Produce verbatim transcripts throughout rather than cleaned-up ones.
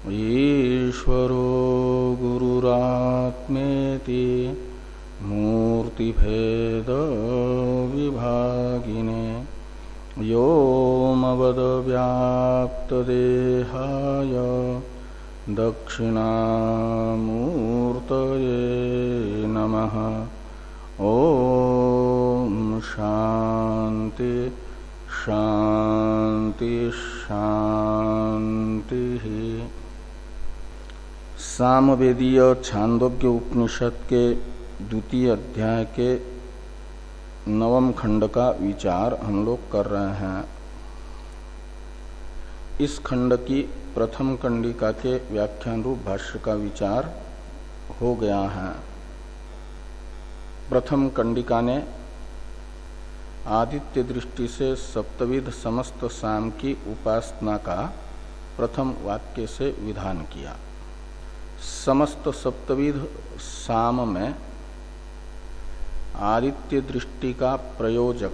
ईश्वरो गुरुरात्मेति मूर्तिभेद विभागिने व्योमवद्व्याप्तदेहाय दक्षिणामूर्तये नमः। ओम शांति शांति शांति। सामवेदीय छांदोग्य उपनिषद के द्वितीय अध्याय के नवम खंड का विचार हम लोग कर रहे हैं। इस खंड की प्रथम कंडिका के व्याख्यान रूप भाष्य का विचार हो गया है। प्रथम कंडिका ने आदित्य दृष्टि से सप्तविध समस्त साम की उपासना का प्रथम वाक्य से विधान किया। समस्त सप्तविध साम में आदित्य दृष्टि का प्रयोजक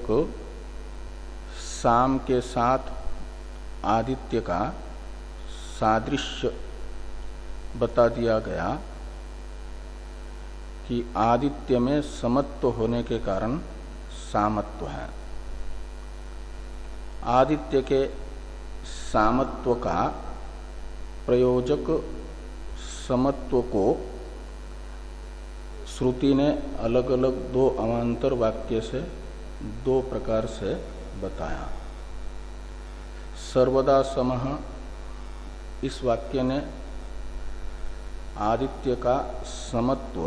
साम के साथ आदित्य का सादृश्य बता दिया गया कि आदित्य में समत्व होने के कारण सामत्व है। आदित्य के सामत्व का प्रयोजक समत्व को श्रुति ने अलग अलग दो अवान्तर वाक्य से दो प्रकार से बताया। सर्वदा समः इस वाक्य ने आदित्य का समत्व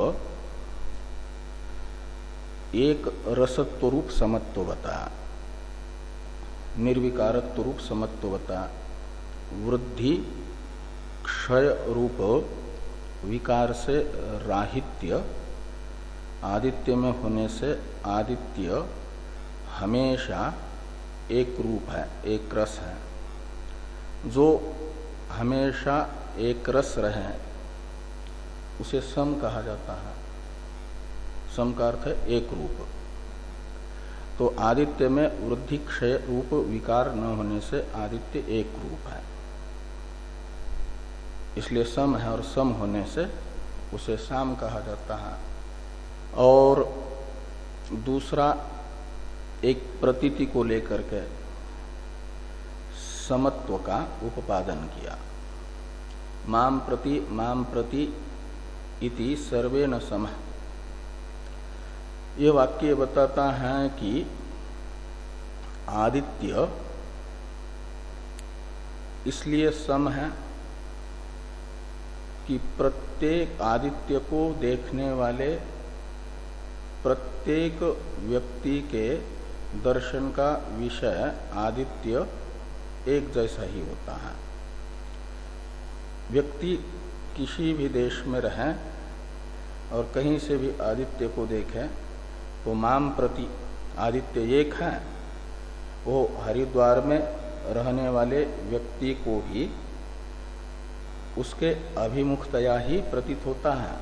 एक रसत्व रूप समत्व बताया, निर्विकारत्व रूप समत्व बताया। वृद्धि क्षय रूप विकार से राहित्य आदित्य में होने से आदित्य हमेशा एक रूप है, एक रस है। जो हमेशा एक रस रहे उसे सम कहा जाता है। सम का अर्थ है एक रूप। तो आदित्य में वृद्धि क्षय रूप विकार न होने से आदित्य एक रूप है, इसलिए सम है और सम होने से उसे साम कहा जाता है। और दूसरा एक प्रतीति को लेकर के समत्व का उपादन किया। माम प्रति माम प्रति इति सर्वे न समः। ये वाक्य बताता है कि आदित्य इसलिए सम है कि प्रत्येक आदित्य को देखने वाले प्रत्येक व्यक्ति के दर्शन का विषय आदित्य एक जैसा ही होता है। व्यक्ति किसी भी देश में रहे और कहीं से भी आदित्य को देखे तो माम प्रति आदित्य एक है। वो हरिद्वार में रहने वाले व्यक्ति को ही उसके अभिमुखतया ही प्रतीत होता है,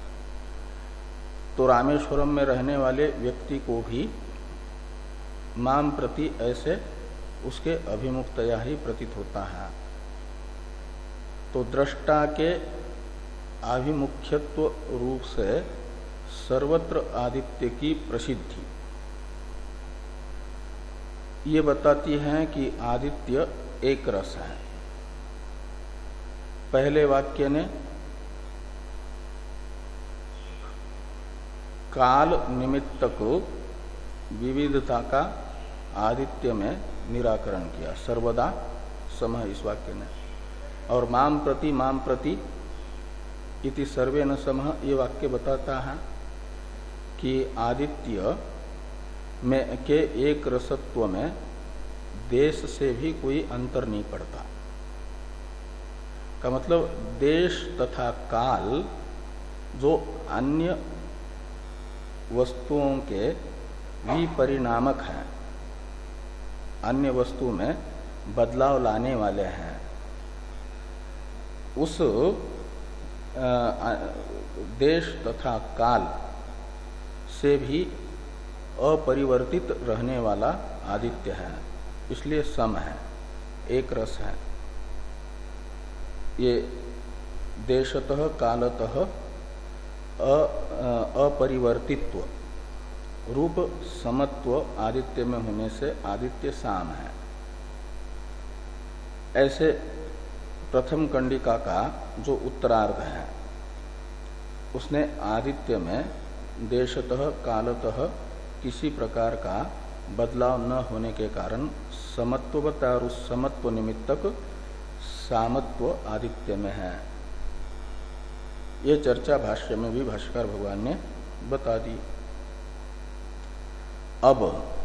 तो रामेश्वरम में रहने वाले व्यक्ति को भी माम प्रति ऐसे उसके अभिमुखतया ही प्रतीत होता है। तो दृष्टा के आभिमुख्यत्व रूप से सर्वत्र आदित्य की प्रसिद्धि ये बताती है कि आदित्य एक रस है। पहले वाक्य ने काल निमित्तक विविधता का आदित्य में निराकरण किया, सर्वदा समः इस वाक्य ने। और माम प्रति माम प्रति इति सर्वे न समः ये वाक्य बताता है कि आदित्य में के एक रसत्व में देश से भी कोई अंतर नहीं पड़ता। का मतलब देश तथा काल जो अन्य वस्तुओं के विपरिणामक हैं, अन्य वस्तु में बदलाव लाने वाले हैं, उस देश तथा काल से भी अपरिवर्तित रहने वाला आदित्य है, इसलिए सम है, एक रस है। ये देशतः कालतः अपरिवर्तित्व रूप समत्व आदित्य में होने से आदित्य साम है। ऐसे प्रथम कंडिका का जो उत्तरार्ध है उसने आदित्य में देशतः कालतः किसी प्रकार का बदलाव न होने के कारण समत्वता और उस समत्व निमित्तक सामत्व आदित्य में है। ये चर्चा भाष्य में भी भाष्यकार भगवान ने बता दी। अब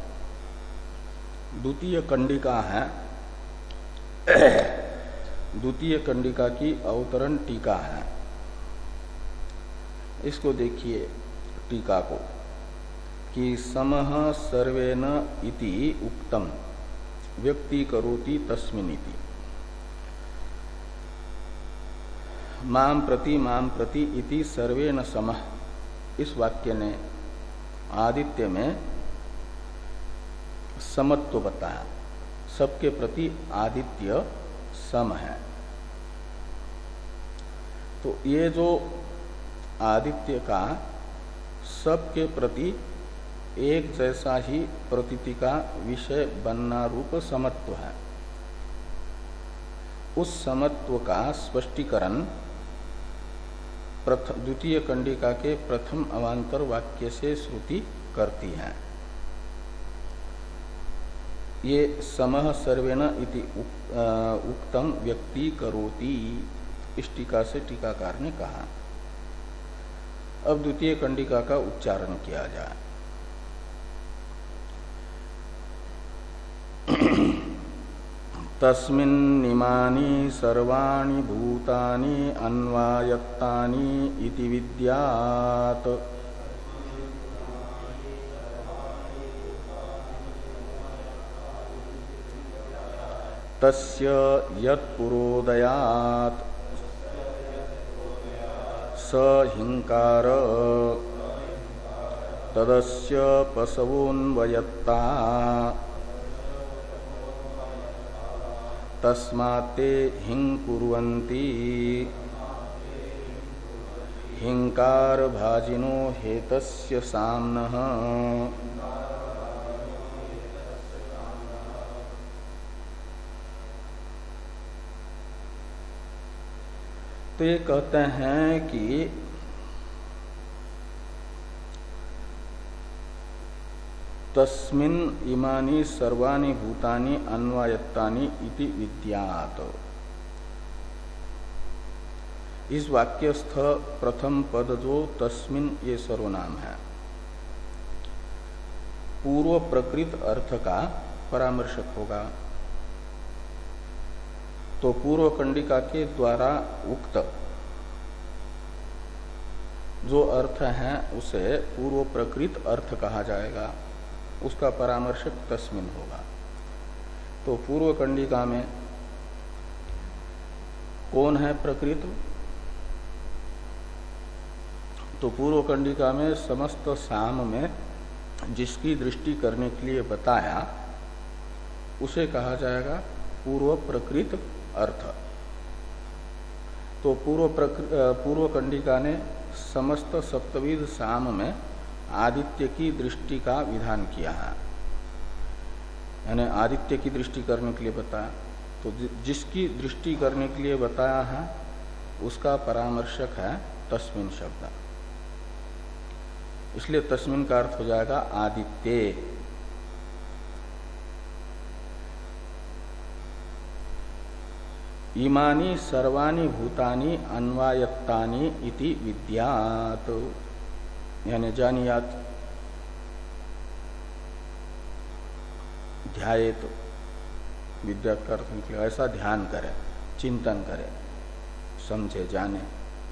द्वितीय कंडिका है, द्वितीय कंडिका की अवतरण टीका है। इसको देखिए टीका को कि समः सर्वेन इति उक्तम व्यक्ति करोति तस्मिनिति। माम प्रति माम प्रति इति सर्वेन समः, इस वाक्य ने आदित्य में समत्व बताया, सबके प्रति आदित्य सम है। तो ये जो आदित्य का सबके प्रति एक जैसा ही प्रतीति का विषय बनना रूप समत्व है, उस समत्व का स्पष्टीकरण द्वितीय कंडिका के प्रथम अवांतर वाक्य से श्रुति करती है। ये समः सर्वेन इति उक्तम व्यक्ति करोति, इस टीका से टीकाकार ने कहा। अब द्वितीय कंडिका का उच्चारण किया जाए। तस्मिन्निमानि सर्वाणि भूतानि अन्वायत्तानि इति विद्यात्। तस्य यत्पुरोदयात् स हिंकार तदस्य पशवोन्वयत्ता तस्मात्ते हिंकुर्वन्ति हिंकार भाजिनो हेतस्य साम्नः। तो ये कहते हैं कि तस्मिन् इमानि सर्वाणि भूतानि अन्वायत्तानि इति विद्यात्। इस वाक्यस्थ प्रथम पद जो तस्मिन् ये सर्वनाम है, पूर्व प्रकृत अर्थ का परामर्शक होगा। तो पूर्व कंडिका के द्वारा उक्त जो अर्थ है उसे पूर्व प्रकृत अर्थ कहा जाएगा, उसका परामर्शक तस्मिन होगा। तो पूर्व कंडिका में कौन है प्रकृत? तो पूर्व कंडिका में समस्त साम में जिसकी दृष्टि करने के लिए बताया उसे कहा जाएगा पूर्व प्रकृत अर्थ। तो पूर्व पूर्व कंडिका ने समस्त सप्तविध साम में आदित्य की दृष्टि का विधान किया है, यानी आदित्य की दृष्टि करने के लिए बताया। तो जिसकी दृष्टि करने के लिए बताया है उसका परामर्शक है तस्मिन शब्द, इसलिए तस्मिन का अर्थ हो जाएगा आदित्य। इमानि सर्वाणि भूतानि अन्वायत्तानि इति विद्यात्, यानी जानियात, ध्यायेत, विद्यात का अर्थ निकलेगा ऐसा ध्यान करे, चिंतन करे, समझे, जाने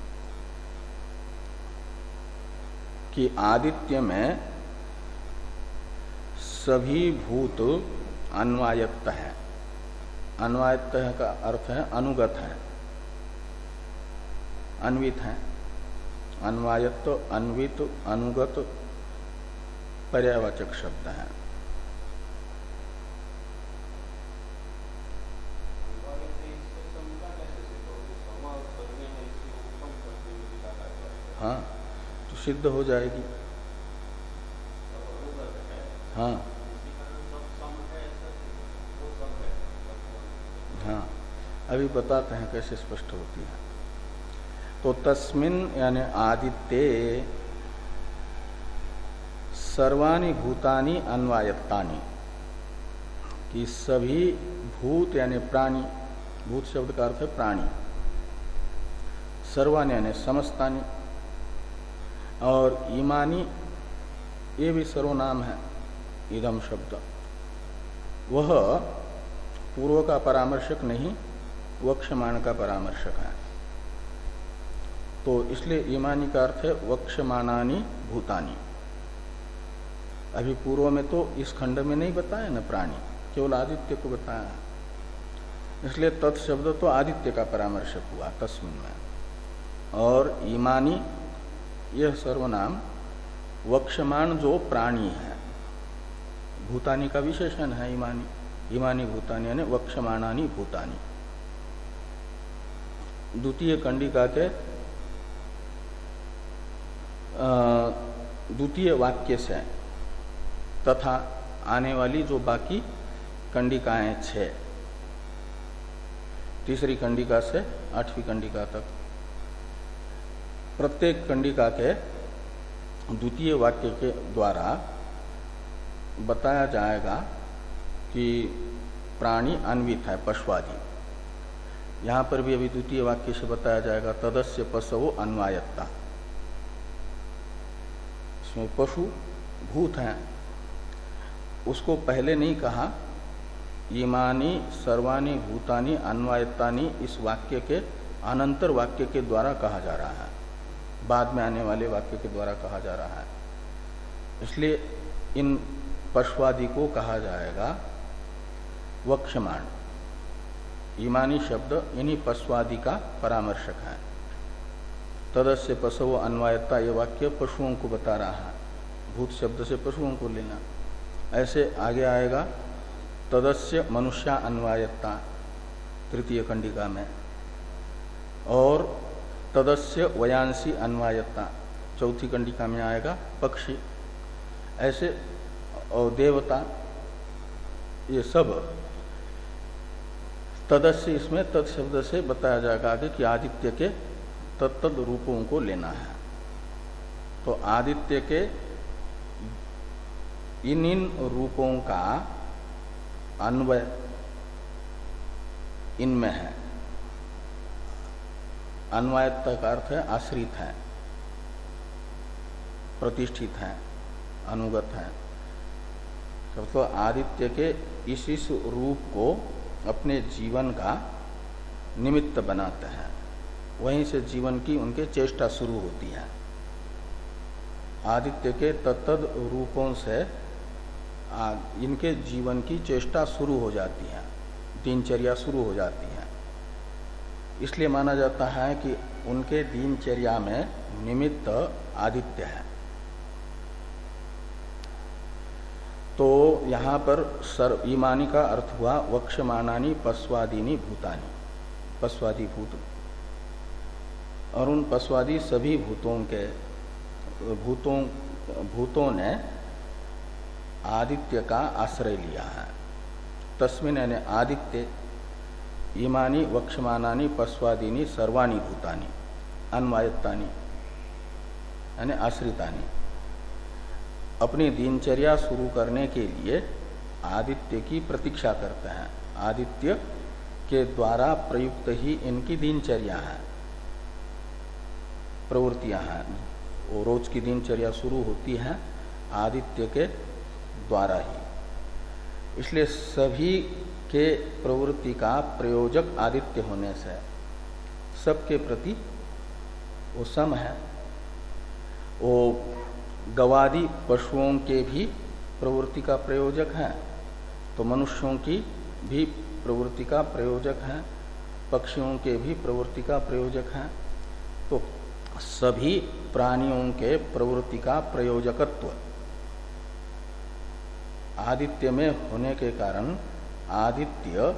कि आदित्य में सभी भूत अन्वायत्त है। अन्वायत्त का अर्थ है अनुगत है, अन्वित है। अन्वायत्त, अन्वित, अनुगत पर्यायवाचक शब्द है। हाँ तो सिद्ध हो जाएगी। हाँ हाँ अभी बताते हैं कैसे स्पष्ट होती है। तो तस्मिन यानी आदित्ये सर्वाणि भूतानि अन्वायत्तानि, कि सभी भूत यानी प्राणी, भूत शब्द का अर्थ है प्राणी, सर्वाणि यानी समस्तानि, और ईमानी ये भी सर्वनाम है, इदम शब्द वह पूर्व का परामर्शक नहीं वक्ष्यमाण का परामर्शक है। तो इसलिए ईमानी का अर्थ है वक्ष्यमाणानि भूतानि। अभी पूर्व में तो इस खंड में नहीं बताया न प्राणी, केवल आदित्य को बताया, इसलिए तत्शब्द तो आदित्य का परामर्शक हुआ तस्मिन में। और ईमानी यह सर्वनाम वक्ष्यमाण जो प्राणी है, भूतानि का विशेषण है ईमानी, ईमानी भूतानि यानी वक्ष्यमाणानि भूतानि। द्वितीय कंडिका के द्वितीय वाक्य से तथा आने वाली जो बाकी कंडिकाएं छह, तीसरी कंडिका से आठवीं कंडिका तक, प्रत्येक कंडिका के द्वितीय वाक्य के द्वारा बताया जाएगा कि प्राणी अन्वित है, पशुआदि। यहां पर भी अभी द्वितीय वाक्य से बताया जाएगा तदस्य पशवो अन्वायत्ता। इसमें पशु भूत हैं, उसको पहले नहीं कहा। ईमानी सर्वाणी भूतानि अन्वायत्तानि इस वाक्य के अनंतर वाक्य के द्वारा कहा जा रहा है, बाद में आने वाले वाक्य के द्वारा कहा जा रहा है। इसलिए इन पशुआदि को कहा जाएगा वक्ष्यमाण। ईमानी शब्द इन्हीं पशुआदि का परामर्शक है। तदस्य पशवो अन्वायत्ता ये वाक्य पशुओं को बता रहा है, भूत शब्द से पशुओं को लेना। ऐसे आगे आएगा तदस्य मनुष्या अन्वायत्ता तृतीय कंडिका में, और तदस्य वयांसी अन्वायत्ता चौथी कंडिका में आएगा पक्षी। ऐसे और देवता, ये सब तदस्य इसमें तत्शब्द से बताया जाएगा आगे कि आदित्य के तत्तद रूपों को लेना है। तो आदित्य के इन इन रूपों का अन्वय इनमें है। अन्वयत्ता का अर्थ है आश्रित है, प्रतिष्ठित है, अनुगत है। तो आदित्य के इस इस रूप को अपने जीवन का निमित्त बनाते हैं, वहीं से जीवन की उनके चेष्टा शुरू होती है। आदित्य के तत्तद रूपों से इनके जीवन की चेष्टा शुरू हो जाती है, दिनचर्या शुरू हो जाती है। इसलिए माना जाता है कि उनके दिनचर्या में निमित्त आदित्य है। तो यहाँ पर सर्व ईमानी का अर्थ हुआ वक्ष्यमाणानि पश्वादीनि भूतानि, पश्वादी भूत। और उन पश्वादी सभी भूतों के भूतों भूतों ने आदित्य का आश्रय लिया है। तस्मिन् यानी आदित्य ईमानी वक्ष्यमाणानि पश्वादीनि सर्वाणि भूतानि अन्वायत्तानि यानी आश्रितानि। अपनी दिनचर्या शुरू करने के लिए आदित्य की प्रतीक्षा करते हैं। आदित्य के द्वारा प्रयुक्त ही इनकी दिनचर्या है, प्रवृत्तियां हैं। वो रोज की दिनचर्या शुरू होती है आदित्य के द्वारा ही। इसलिए सभी के प्रवृत्ति का प्रयोजक आदित्य होने से सबके प्रति वो सम है। वो गवादि पशुओं के भी प्रवृत्ति का प्रयोजक है, तो मनुष्यों की भी प्रवृत्ति का प्रयोजक है, पक्षियों के भी प्रवृत्ति का प्रयोजक है। तो सभी प्राणियों के प्रवृत्ति का प्रयोजकत्व आदित्य में होने के कारण आदित्य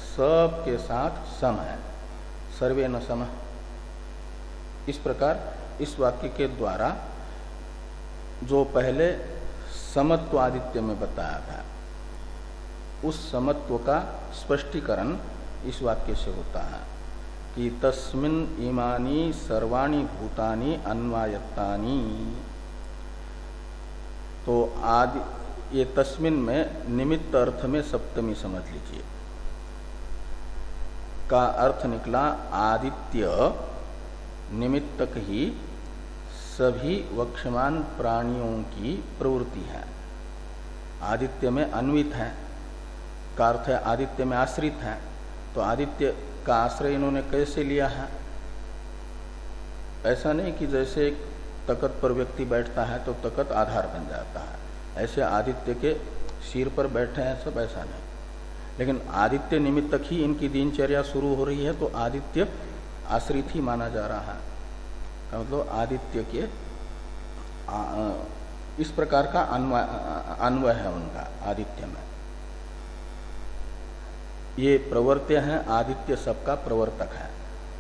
सब के साथ सम है, सर्वे न सम। इस प्रकार इस वाक्य के द्वारा जो पहले समत्व आदित्य में बताया था उस समत्व का स्पष्टीकरण इस वाक्य से होता है कि तस्मिन् इमानि सर्वाणि भूतानि अन्वायत्तानि। तो आदि ये तस्मिन् में निमित्त अर्थ में सप्तमी समझ लीजिए, का अर्थ निकला आदित्य निमित्तक ही सभी वक्ष्यमान प्राणियों की प्रवृत्ति है। आदित्य में अन्वित है का अर्थ है आदित्य में आश्रित है। तो आदित्य का आश्रय इन्होंने कैसे लिया है? ऐसा नहीं कि जैसे एक तकत पर व्यक्ति बैठता है तो तकत आधार बन जाता है, ऐसे आदित्य के सिर पर बैठे हैं सब, ऐसा नहीं। लेकिन आदित्य निमित्तक ही इनकी दिनचर्या शुरू हो रही है तो आदित्य आश्रित ही माना जा रहा है। मतलब आदित्य के आ, इस प्रकार का अन्वय अन्वय है उनका आदित्य में। ये प्रवर्त्य है, आदित्य सबका प्रवर्तक है।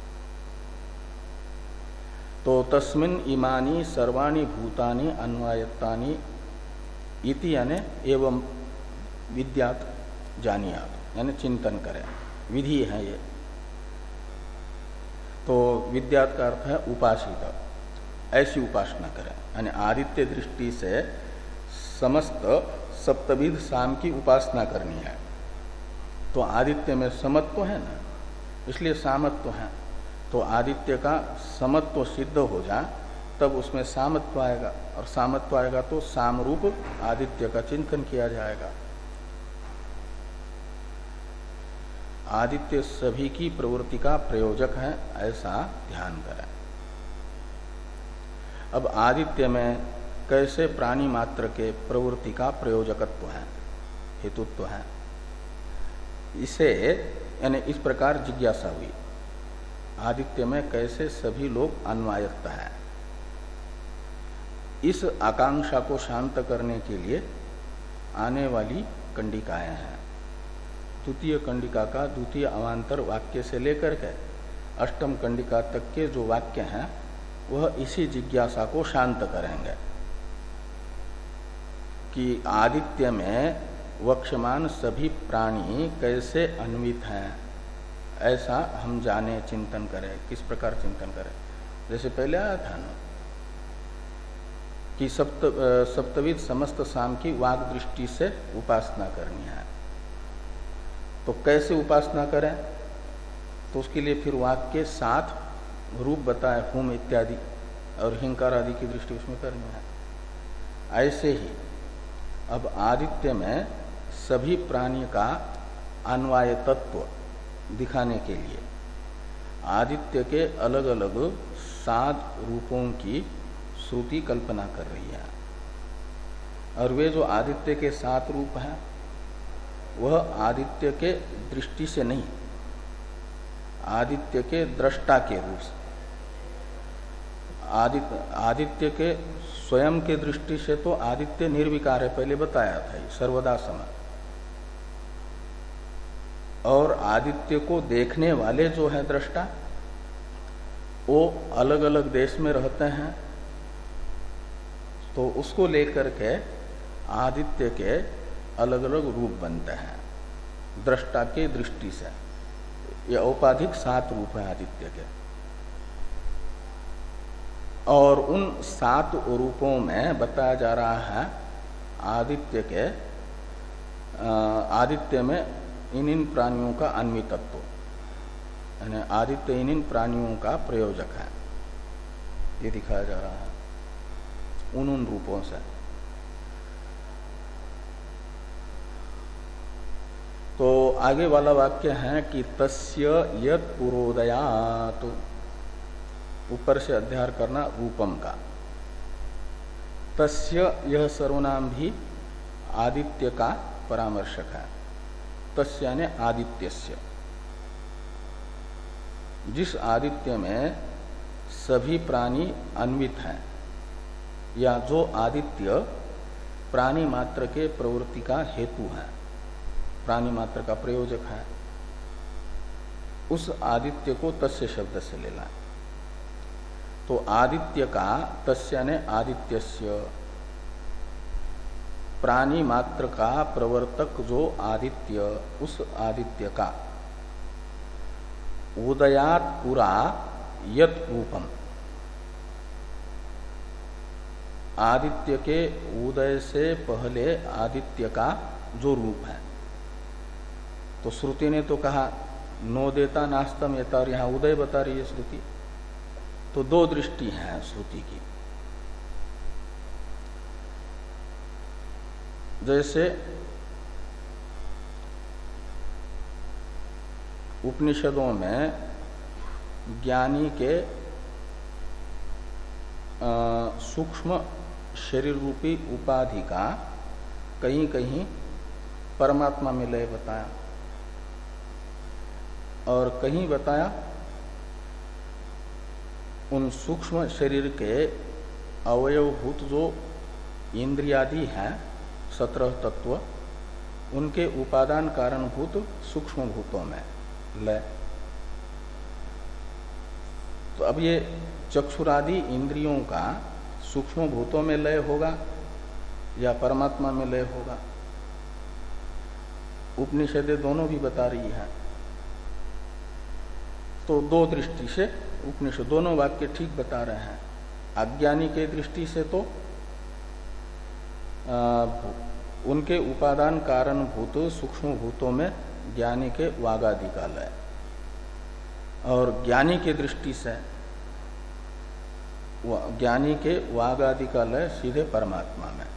तो तस्मिन् इमानि सर्वाणि भूतानि अन्वायत्तानि इति यानी एवं विद्यात जानियात, यानी चिंतन करें, विधि है ये। तो विद्यात का अर्थ है उपासित, ऐसी उपासना करें, यानी आदित्य दृष्टि से समस्त सप्तविध साम की उपासना करनी है। तो आदित्य में समत्व है ना, इसलिए सामत्व है। तो आदित्य का समत्व सिद्ध हो जा तब उसमें सामत्व आएगा, और सामत्व आएगा तो सामरूप आदित्य का चिंतन किया जाएगा। आदित्य सभी की प्रवृत्ति का प्रयोजक है, ऐसा ध्यान करें। अब आदित्य में कैसे प्राणी मात्र के प्रवृत्ति का प्रयोजकत्व है, हेतुत्व है, इसे यानी इस प्रकार जिज्ञासा हुई। आदित्य में कैसे सभी लोग अन्वायत्त है, इस आकांक्षा को शांत करने के लिए आने वाली कंडिकाएं हैं। द्वितीय कंडिका का द्वितीय अवान्तर वाक्य से लेकर के अष्टम कंडिका तक के जो वाक्य हैं वह इसी जिज्ञासा को शांत करेंगे कि आदित्य में वक्ष्यमान सभी प्राणी कैसे अन्वित हैं, ऐसा हम जाने, चिंतन करें। किस प्रकार चिंतन करें? जैसे पहले आया था ना कि सप्त सप्तविध समस्त साम की वाग दृष्टि से उपासना करनी है। तो कैसे उपासना करें? तो उसके लिए फिर वाक के साथ रूप बताए, हुम इत्यादि और हिंकार आदि की दृष्टि उसमें करनी है। ऐसे ही अब आदित्य में सभी प्राणी का अन्वय तत्व दिखाने के लिए आदित्य के अलग अलग सात रूपों की श्रुति कल्पना कर रही है। और वे जो आदित्य के सात रूप हैं वह आदित्य के दृष्टि से नहीं, आदित्य के दृष्टा के रूप से। आदित्य आदित्य के स्वयं के दृष्टि से तो आदित्य निर्विकार है, पहले बताया था, सर्वदा सम। और आदित्य को देखने वाले जो है दृष्टा, वो अलग अलग देश में रहते हैं, तो उसको लेकर के आदित्य के अलग अलग रूप बनते हैं दृष्टा के दृष्टि से। ये औपाधिक सात रूप है आदित्य के। और उन सात रूपों में बताया जा रहा है आदित्य के आदित्य में इन इन प्राणियों का अन्वितत्व, यानी आदित्य इन इन प्राणियों का प्रयोजक है, ये दिखाया जा रहा है उन उन रूपों से। तो आगे वाला वाक्य है कि तस्य यत् पुरोदयात्, ऊपर से अध्यार करना रूपम का। तस्य यह सर्वनाम भी आदित्य का परामर्शक है। तस्य यानी आदित्यस्य, जिस आदित्य में सभी प्राणी अन्वित हैं, या जो आदित्य प्राणी मात्र के प्रवृत्ति का हेतु है, प्राणी मात्र का प्रयोजक है, उस आदित्य को तस्य शब्द से लेना है। तो आदित्य का तस्य ने आदित्यस्य, प्राणी मात्र का प्रवर्तक जो आदित्य, उस आदित्य का उदयात पुरा यत रूपम, आदित्य के उदय से पहले आदित्य का जो रूप है। तो श्रुति ने तो कहा नो देता नास्तम येता, और यहाँ उदय बता रही है श्रुति। तो दो दृष्टि है श्रुति की। जैसे उपनिषदों में ज्ञानी के सूक्ष्म शरीर रूपी उपाधि का कहीं कहीं परमात्मा में लय बताया, और कहीं बताया उन सूक्ष्म शरीर के अवयवभूत जो इंद्रियादि हैं सत्रह तत्व, उनके उपादान कारणभूत सूक्ष्म भूतों में लय। तो अब ये चक्षुरादि इंद्रियों का सूक्ष्म भूतों में लय होगा या परमात्मा में लय होगा? उपनिषदें दोनों भी बता रही है। तो दो दृष्टि से उपनिषद दोनों वाक्य ठीक बता रहे हैं। अज्ञानी के दृष्टि से तो आ, उनके उपादान कारण भूत सूक्ष्म भूतों में ज्ञानी के वागादि का लय, और ज्ञानी के दृष्टि से ज्ञानी के वागादि का लय सीधे परमात्मा में,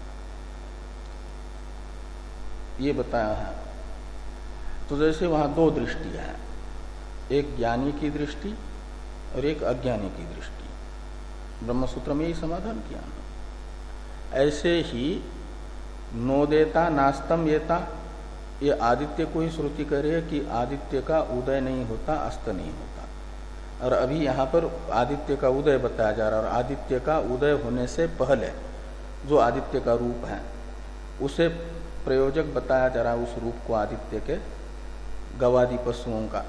ये बताया है। तो जैसे वहां दो दृष्टि है, एक ज्ञानी की दृष्टि और एक अज्ञानी की दृष्टि। ब्रह्मसूत्र में यही समाधान किया ना। ऐसे ही नो देता नास्तम येता, ये आदित्य को ही श्रुति कह रही है कि आदित्य का उदय नहीं होता, अस्त नहीं होता। और अभी यहाँ पर आदित्य का उदय बताया जा रहा है, और आदित्य का उदय होने से पहले जो आदित्य का रूप है उसे प्रयोजक बताया जा रहा है, उस रूप को आदित्य के गवादि पशुओं का।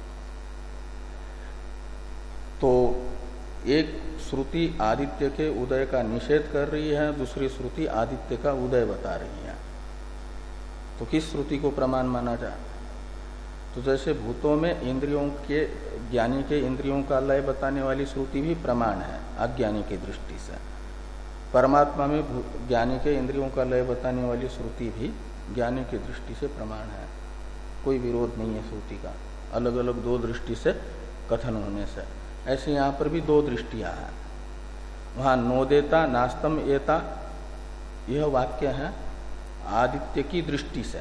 तो एक श्रुति आदित्य के उदय का निषेध कर रही है, दूसरी श्रुति आदित्य का उदय बता रही है। तो किस श्रुति को प्रमाण माना जाए? तो जैसे भूतों में इंद्रियों के, ज्ञानी के इंद्रियों का लय बताने वाली श्रुति भी प्रमाण है अज्ञानी की दृष्टि से। परमात्मा में ज्ञानी के इंद्रियों का लय बताने वाली श्रुति भी ज्ञानी की दृष्टि से प्रमाण है। कोई विरोध नहीं है श्रुति का, अलग अलग दो दृष्टि से कथन होने से। ऐसे यहाँ पर भी दो दृष्टियां हैं। वहां नो देता नास्तम एता, यह वाक्य है आदित्य की दृष्टि से।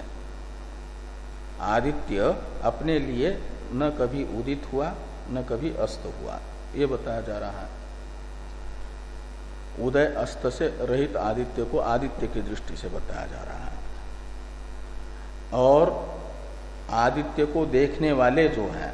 आदित्य अपने लिए न कभी उदित हुआ न कभी अस्त हुआ, ये बताया जा रहा है। उदय अस्त से रहित आदित्य को आदित्य की दृष्टि से बताया जा रहा है। और आदित्य को देखने वाले जो हैं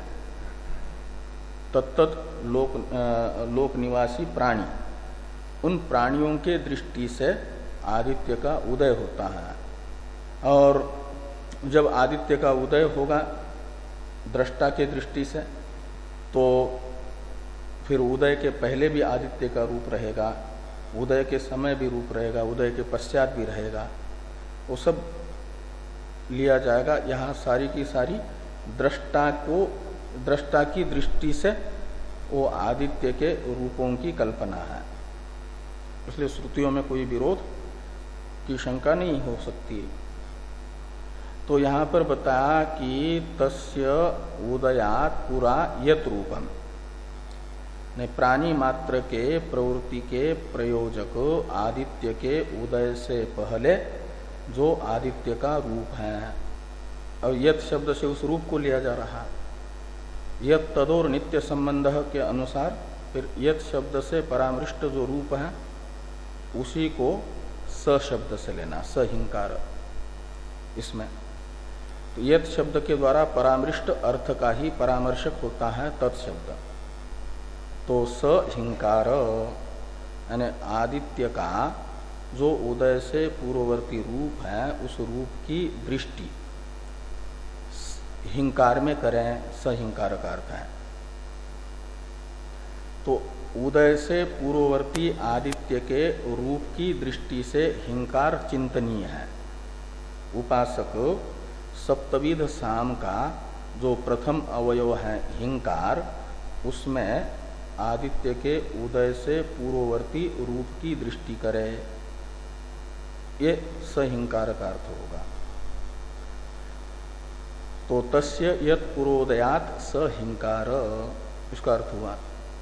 तत्त लोक लोक निवासी प्राणी, उन प्राणियों के दृष्टि से आदित्य का उदय होता है। और जब आदित्य का उदय होगा दृष्टा के दृष्टि से, तो फिर उदय के पहले भी आदित्य का रूप रहेगा, उदय के समय भी रूप रहेगा, उदय के पश्चात भी रहेगा, वो सब लिया जाएगा। यहाँ सारी की सारी दृष्टा को, दृष्टा की दृष्टि से वो आदित्य के रूपों की कल्पना है। इसलिए श्रुतियों में कोई विरोध की शंका नहीं हो सकती। तो यहाँ पर बताया कि तस्य उदयात पुरा यत रूपम, ने प्राणी मात्र के प्रवृत्ति के प्रयोजक आदित्य के उदय से पहले जो आदित्य का रूप है। और यत शब्द से उस रूप को लिया जा रहा। यत तदोर नित्य संबंध के अनुसार फिर यत शब्द से परामृष्ट जो रूप है उसी को स शब्द से लेना, सहिंकार इसमें। तो यत शब्द के द्वारा परामृष्ट अर्थ का ही परामर्शक होता है तत्शब्द। तो सहिंकार यानी आदित्य का जो उदय से पूर्ववर्ती रूप है उस रूप की दृष्टि हिंकार में करें, सहिंकार का अर्थ है। तो उदय से पूर्ववर्ती आदित्य के रूप की दृष्टि से हिंकार चिंतनीय है। उपासक सप्तविध साम का जो प्रथम अवयव है हिंकार, उसमें आदित्य के उदय से पूर्ववर्ती रूप की दृष्टि करे, ये सहिंकार का अर्थ होगा। तो तस्य यत् पुरोदयात सहिंकार, इसका अर्थ हुआ।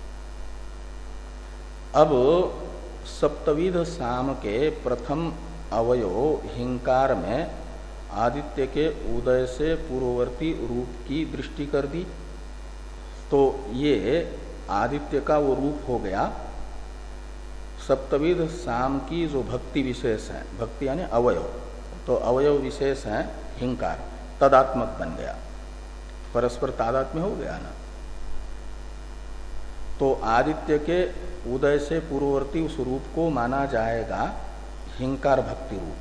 अब सप्तविध साम के प्रथम अवयव हिंकार में आदित्य के उदय से पूर्ववर्ती रूप की दृष्टि कर दी, तो ये आदित्य का वो रूप हो गया। सप्तविध साम की जो भक्ति विशेष है, भक्ति यानी अवयव, तो अवयव विशेष है हिंकार, तदात्मक बन गया, परस्पर तादात्म्य हो गया ना। तो आदित्य के उदय से पूर्ववर्ती उस रूप को माना जाएगा हिंकार भक्ति रूप।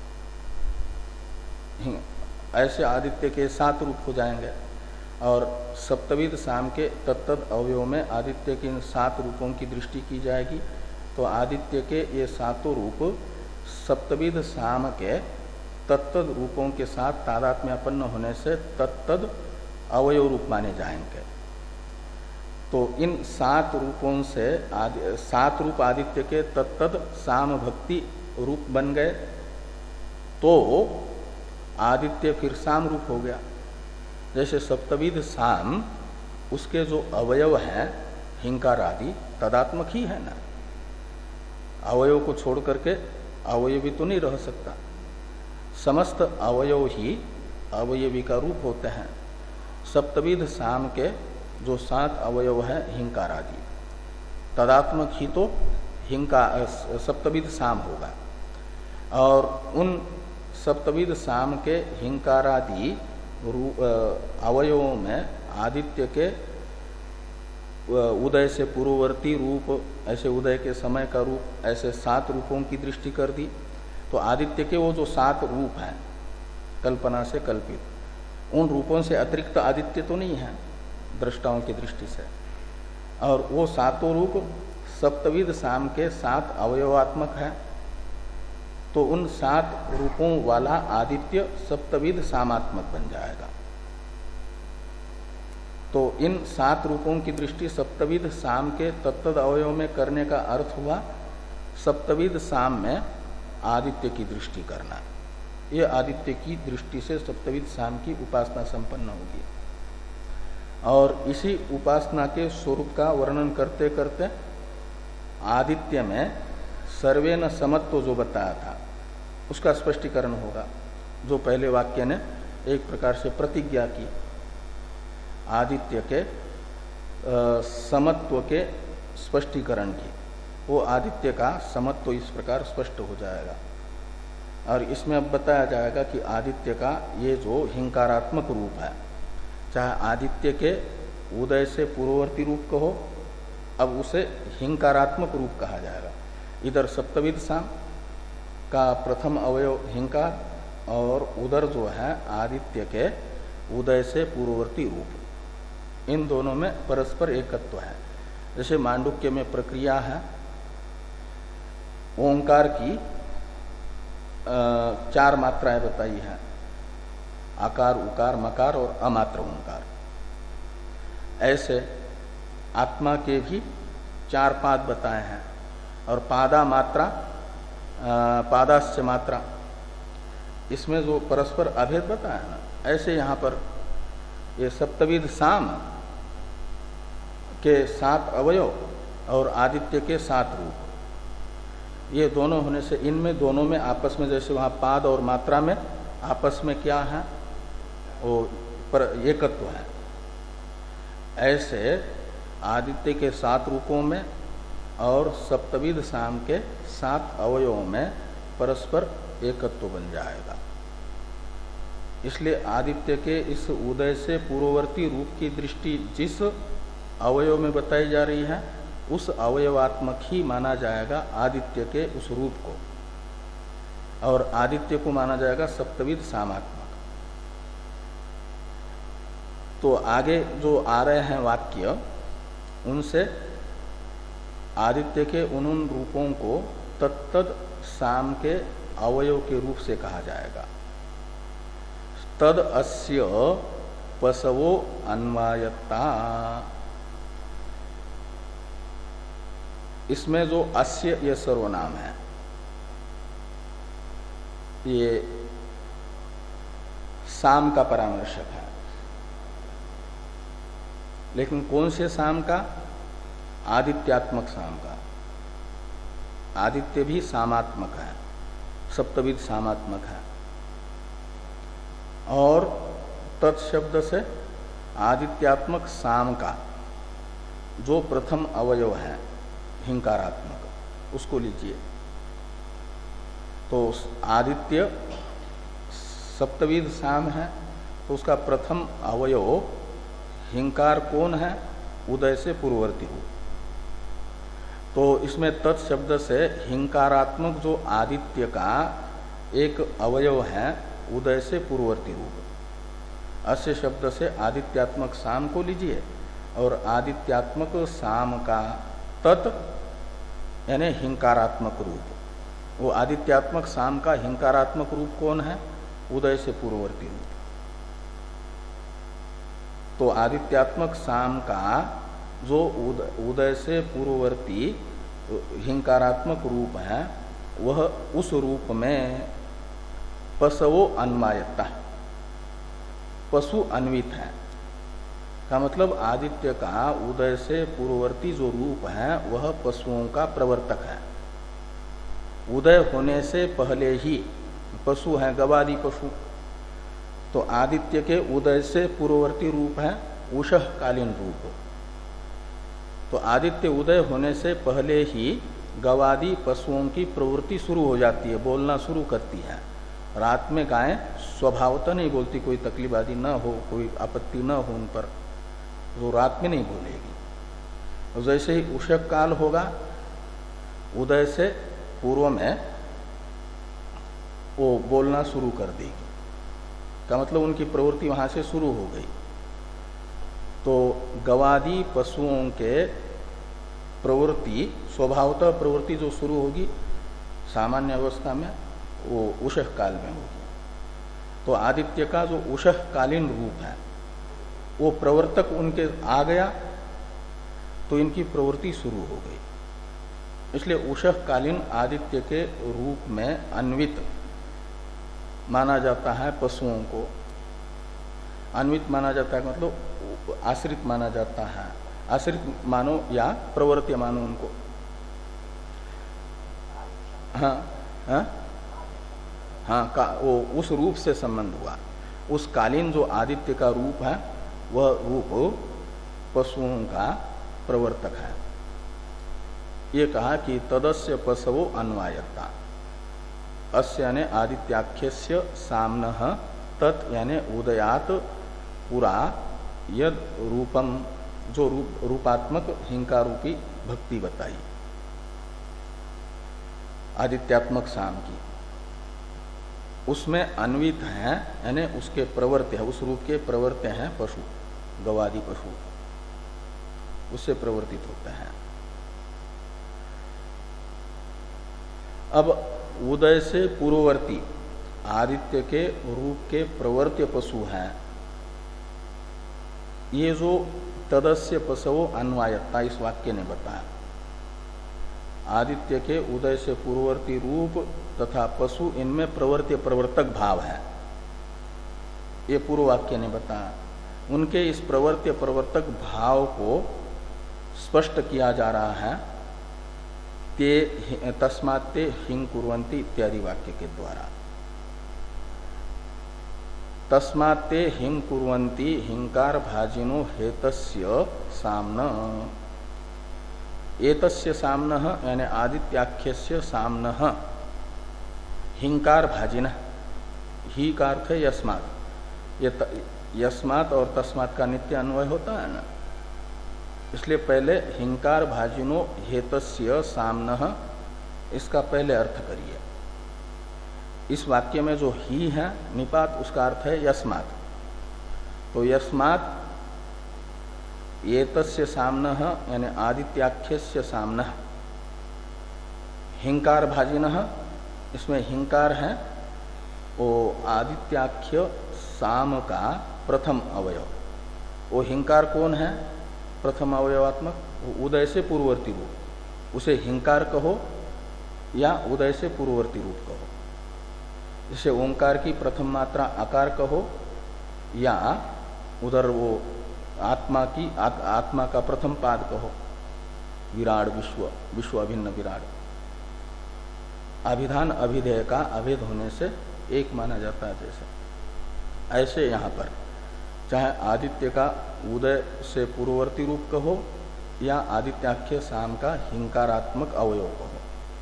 ऐसे आदित्य के सात रूप हो जाएंगे और सप्तविध साम के तत्तद अवयव में आदित्य के इन सात रूपों की दृष्टि की जाएगी। तो आदित्य के ये सातों रूप सप्तविध साम के तत्तद रूपों के साथ तादात्म्यपन्न होने से तत्तद अवयव रूप माने जाएंगे। तो इन सात रूपों से आदि, सात रूप आदित्य के तत्तद साम भक्ति रूप बन गए, तो आदित्य फिर साम रूप हो गया। जैसे सप्तविध साम, उसके जो अवयव हैं हिंकार आदि तदात्मक ही है ना, अवयव को छोड़ करके अवयवी तो नहीं रह सकता। समस्त अवयव ही अवयवी का रूप होते हैं। सप्तविध साम के जो सात अवयव है हिंकार आदि, तदात्मक ही तो हिंकार सप्तविध साम होगा। और उन सप्तविध साम के हिंकारादि अवयवों में आदित्य के उदय से पूर्ववर्ती रूप, ऐसे उदय के समय का रूप, ऐसे सात रूपों की दृष्टि कर दी। तो आदित्य के वो जो सात रूप हैं कल्पना से कल्पित, उन रूपों से अतिरिक्त आदित्य तो नहीं है दृष्टाओं की दृष्टि से। और वो सातों रूप सप्तविध साम के सात अवयवात्मक है। तो उन सात रूपों वाला आदित्य सप्तविध सामात्मक बन जाएगा। तो इन सात रूपों की दृष्टि सप्तविध साम के तत्तद अवयव में करने का अर्थ हुआ सप्तविध साम में आदित्य की दृष्टि करना। यह आदित्य की दृष्टि से सप्तविध साम की उपासना संपन्न होगी। और इसी उपासना के स्वरूप का वर्णन करते करते आदित्य में सर्वेन समत्व जो बताया था उसका स्पष्टीकरण होगा, जो पहले वाक्य ने एक प्रकार से प्रतिज्ञा की। आदित्य के आ, समत्व के स्पष्टीकरण की, वो आदित्य का समत्व इस प्रकार स्पष्ट हो जाएगा। और इसमें अब बताया जाएगा कि आदित्य का ये जो हिंकारात्मक रूप है, चाहे आदित्य के उदय से पूर्ववर्ती रूप कहो, अब उसे हिंकारात्मक रूप कहा जाएगा। इधर सप्तविध साम का प्रथम अवयव हिंकार, और उधर जो है आदित्य के उदय से पूर्ववर्ती रूप, इन दोनों में परस्पर एकत्व है। जैसे मांडुक्य में प्रक्रिया है, ओंकार की चार मात्राएं बताई हैं, आकार, उकार, मकार और अमात्र ओंकार। ऐसे आत्मा के भी चार पाद बताए हैं, और पादा मात्रा, पादास्य मात्रा, इसमें जो परस्पर अभेद बताया ना, ऐसे यहाँ पर ये सप्तविध साम के सात अवयव और आदित्य के सात रूप, ये दोनों होने से इनमें दोनों में आपस में, जैसे वहाँ पाद और मात्रा में आपस में क्या है, वो पर एकत्व है, ऐसे आदित्य के सात रूपों में और सप्तविध साम के सात अवयवों में परस्पर एकत्व बन जाएगा। इसलिए आदित्य के इस उदय से पूर्ववर्ती रूप की दृष्टि जिस अवयव में बताई जा रही है, उस अवयवात्मक ही माना जाएगा आदित्य के उस रूप को, और आदित्य को माना जाएगा सप्तविध सामात्मक। तो आगे जो आ रहे हैं वाक्य, उनसे आदित्य के उन उन रूपों को तत्तद साम के अवयव के रूप से कहा जाएगा। तद अस्य पसवो अन्वायता, इसमें जो अस्य ये सर्वनाम है, ये साम का परामर्शक है। लेकिन कौन से साम का? आदित्यात्मक साम का। आदित्य भी सामात्मक है, सप्तविध सामात्मक है। और तत्शब्द से आदित्यात्मक साम का जो प्रथम अवयव है हिंकारात्मक, उसको लीजिए। तो आदित्य सप्तविध साम है, तो उसका प्रथम अवयव हिंकार कौन है? उदय से पूर्ववर्ती रूप। तो इसमें तत्शब्द से हिंकारात्मक जो आदित्य का एक अवयव है उदय से पूर्ववर्ती रूप, अस्य शब्द से आदित्यात्मक साम को लीजिए और आदित्यात्मक साम का तत् यानी हिंकारात्मक रूप। वो आदित्यात्मक साम का हिंकारात्मक रूप कौन है? उदय से पूर्ववर्ती रूप। तो आदित्यात्मक साम का जो उदय से पूर्ववर्ती हिंकारात्मक रूप है, वह उस रूप में पशवो अन्वायता, पशु अन्वित है। का मतलब आदित्य का उदय से पूर्ववर्ती जो रूप है वह पशुओं का प्रवर्तक है। उदय होने से पहले ही पशु है, गवादि पशु। तो आदित्य के उदय से पूर्ववर्ती रूप है उषः कालीन रूप। तो आदित्य उदय होने से पहले ही गवादि पशुओं की प्रवृत्ति शुरू हो जाती है, बोलना शुरू करती है। रात में गायें स्वभावतः नहीं बोलती, कोई तकलीफ आदि न हो, कोई आपत्ति न हो उन पर, वो रात में नहीं बोलेगी। और जैसे ही उषः काल होगा, उदय से पूर्व में वो बोलना शुरू कर देगी। का मतलब उनकी प्रवृत्ति वहां से शुरू हो गई। तो गवादि पशुओं के प्रवृत्ति, स्वभावतः प्रवृत्ति जो शुरू होगी सामान्य अवस्था में, वो उषः काल में होगी। तो आदित्य का जो उषः कालीन रूप है वो प्रवर्तक उनके आ गया, तो इनकी प्रवृत्ति शुरू हो गई। इसलिए उषः कालीन आदित्य के रूप में अन्वित माना जाता है पशुओं को। अन्वित माना जाता है मतलब आश्रित माना जाता है। आश्रित मानो या प्रवर्त्य मानो उनको। हाँ हाँ हाँ का वो उस रूप से संबंध हुआ। उस कालीन जो आदित्य का रूप है वह रूप पशुओं का प्रवर्तक है। ये कहा कि तदस्य पशवो अन्वायता, अस्य यानी आदित्याख्यस्य साम्नः तत् यानी उदयात पुरा यद रूपम, जो रूप रूपात्मक हिंकार रूपी भक्ति बताई आदित्यात्मक साम की, उसमें अन्वित है यानी उसके प्रवर्त्य है, उस रूप के प्रवर्त्य हैं पशु, गवादि पशु, उससे प्रवर्तित होते हैं। अब उदय से पूर्ववर्ती आदित्य के रूप के प्रवर्त्य पशु हैं। ये जो तदस्य पशवो अन्वायता इस वाक्य ने बताया, आदित्य के उदय से पूर्ववर्ती रूप तथा पशु, इनमें प्रवर्त्य प्रवर्तक भाव है। ये पूर्व वाक्य ने बताया। उनके इस प्रवर्त्य प्रवर्तक भाव को स्पष्ट किया जा रहा है ते तस्मात् ते हिंग कुर्वन्ति इत्यादि वाक्य के द्वारा। तस्मात् ते हिंग कुर्वन्ति हिंकार भाजिनो हेतस्य साम्न, एतस्य साम्नः यानी आदित्याख्यस्य साम्नः हिंकार भाजिनः, ही का अर्थ है यस्मात्। ये यस्मात् और तस्मात् का नित्य अन्वय होता है ना, इसलिए पहले हिंकार भाजिनो हेतस्य साम्नः, इसका पहले अर्थ करिए। इस वाक्य में जो ही है निपात, उसका अर्थ है यस्मात्। तो यस्मात् एतस्य साम्नः यानी आदित्याख्यस्य साम्नः, हिंकार भाजिनः, इसमें हिंकार है वो आदित्याख्य साम का प्रथम अवयव। वो हिंकार कौन है? प्रथम अवयवात्मक, वो उदय से पूर्ववर्ती रूप, उसे हिंकार कहो या उदय से पूर्ववर्ती रूप कहो। जैसे ओंकार की प्रथम मात्रा आकार कहो या उधर वो आत्मा की आ, आत्मा का प्रथम पाद कहो, विराट विश्व, विश्व अभिन्न विराट। अभिधान अभिधेय का अभेद होने से एक माना जाता है। जैसे ऐसे यहाँ पर चाहे आदित्य का उदय से पूर्ववर्ती रूप कहो या आदित्याख्य साम का हिंकारात्मक अवयव कहो,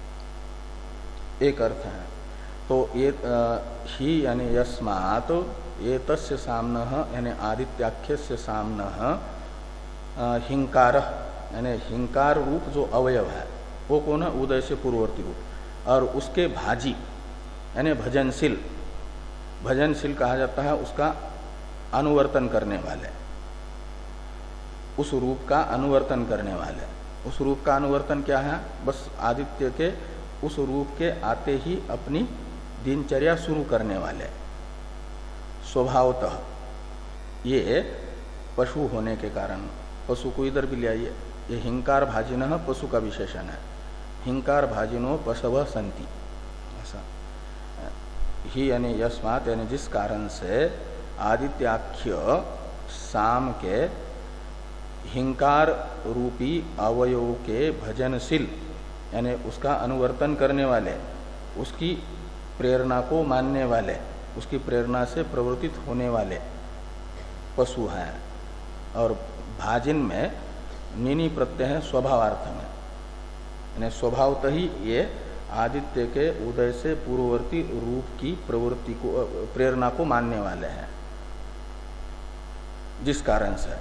एक अर्थ है। तो ये ही यानी यस्मात् ये तस्य सामनः यानी आदित्याख्य से सामनः हिंकार यानी हिंकार रूप जो अवयव है वो कौन है? उदय से पूर्ववर्ती रूप। और उसके भाजी यानी भजनशील, भजनशील कहा जाता है उसका अनुवर्तन करने वाले, उस रूप का अनुवर्तन करने वाले। उस रूप का अनुवर्तन क्या है? बस आदित्य के उस रूप के आते ही अपनी दिनचर्या शुरू करने वाले। स्वभावतः ये पशु होने के कारण, पशु को इधर भी ले आइए, ये हिंकार भाजिनः पशु का विशेषण है। हिंकार भाजिनो पशवः सन्ति, ऐसा ही यानी यस्मात् यानी जिस कारण से आदित्याख्य साम के हिंकार रूपी अवयव के भजनशील यानी उसका अनुवर्तन करने वाले, उसकी प्रेरणा को मानने वाले, उसकी प्रेरणा से प्रवर्तित होने वाले पशु हैं। और भाजिन में निनी प्रत्यय है स्वभावार्थ में, यानी स्वभावतः ही ये आदित्य के उदय से पूर्ववर्ती रूप की प्रवृत्ति को, प्रेरणा को मानने वाले हैं। जिस कारण से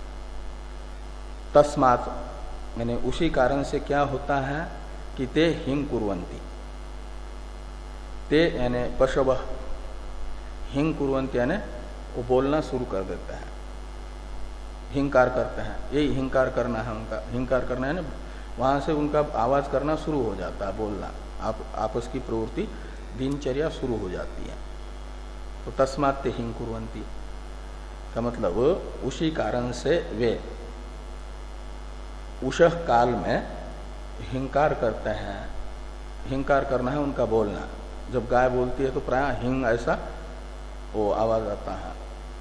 तस्मात् यानी उसी कारण से क्या होता है कि ते हिंग कुर्वन्ति, ते यानी पशव हिंग कुर्वन्ति यानी वो बोलना शुरू कर देते हैं, हिंकार करते हैं। यही हिंकार करना है उनका, हिंकार करना है ना, वहां से उनका आवाज करना शुरू हो जाता है, बोलना, आप आपस की प्रवृत्ति दिनचर्या शुरू हो जाती है। तो तस्मात् ते हिंग कुर्वन्ति का मतलब उसी कारण से वे उषः काल में हिंकार करते हैं। हिंकार करना है उनका बोलना। जब गाय बोलती है तो प्राय हिंग ऐसा वो आवाज आता है।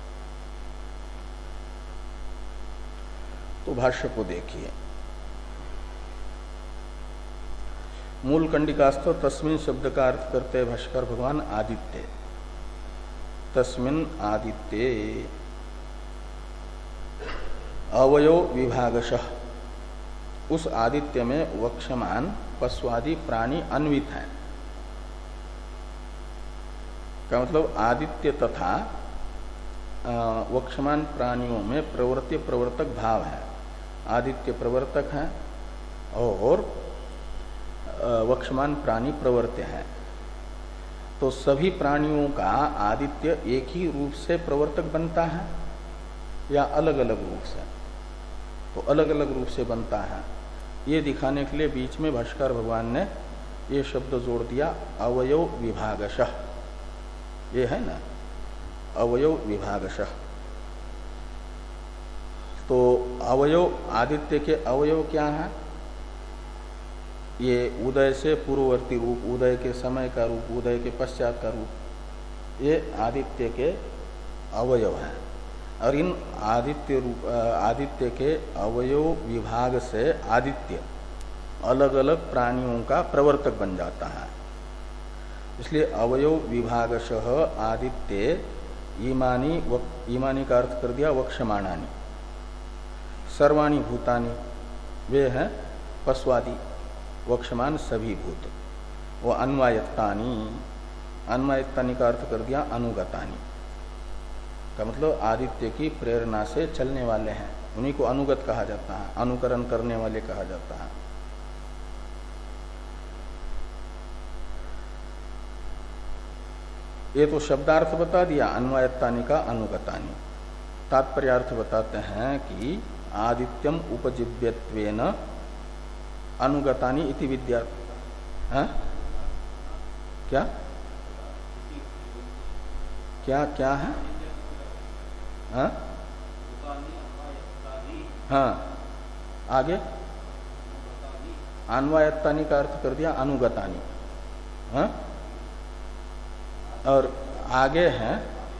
तो भाष्य को देखिए, मूल कंडिकास्थ तस्मिन शब्द का अर्थ करते भाष्कर भगवान आदित्य, तस्मिन आदित्य अवयव विभागशः, उस आदित्य में वक्षमान पशुआदि प्राणी अन्वित हैं। का मतलब आदित्य तथा वक्षमान प्राणियों में प्रवर्त्य प्रवर्तक भाव है। आदित्य प्रवर्तक है और वक्षमान प्राणी प्रवर्त्य है। तो सभी प्राणियों का आदित्य एक ही रूप से प्रवर्तक बनता है या अलग अलग रूप से? तो अलग अलग रूप से बनता है। ये दिखाने के लिए बीच में भाष्कर भगवान ने ये शब्द जोड़ दिया, अवयव विभागशः। ये है ना, अवयव विभागशः। तो अवयव, आदित्य के अवयव क्या है? ये उदय से पूर्ववर्ती रूप, उदय के समय का रूप, उदय के पश्चात का रूप, ये आदित्य के अवयव है। और इन आदित्य रूप आदित्य के अवयव विभाग से आदित्य अलग अलग प्राणियों का प्रवर्तक बन जाता है। इसलिए अवयव विभागशः आदित्य ईमानी ईमानी का अर्थ कर दिया वक्षमाणानि, सर्वाणि भूतानि, वे हैं पशुआदि, वक्षमान सभी भूत। वो अन्वायत्तानि, अन्वायत्तानि का अर्थ कर दिया अनुगतानि, का मतलब आदित्य की प्रेरणा से चलने वाले हैं, उन्हीं को अनुगत कहा जाता है, अनुकरण करने वाले कहा जाता है। ये तो शब्दार्थ बता दिया, अन्वायत्तानि का अनुगतानि। तात्पर्यार्थ बताते हैं कि आदित्यम उपजीव्यत्वेन अनुगतानि इति विद्या, हाँ? क्या क्या क्या है? हाँ हाँ आगे अन्वयत्तानी का अर्थ कर दिया अनुगतानी। हाँ? और आगे है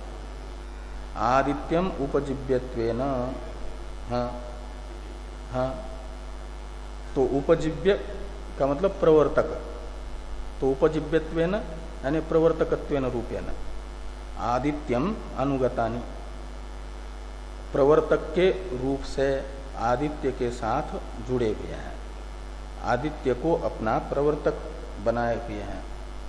आदित्यम उपजीव्यत्वेन। हाँ हाँ तो उपजीव्य का मतलब प्रवर्तक, तो उपजीव्यत्वेन यानी प्रवर्तकत्वेन रूपेण आदित्यम अनुगतानी, प्रवर्तक के रूप से आदित्य के साथ जुड़े हुए हैं, आदित्य को अपना प्रवर्तक बनाए हुए हैं,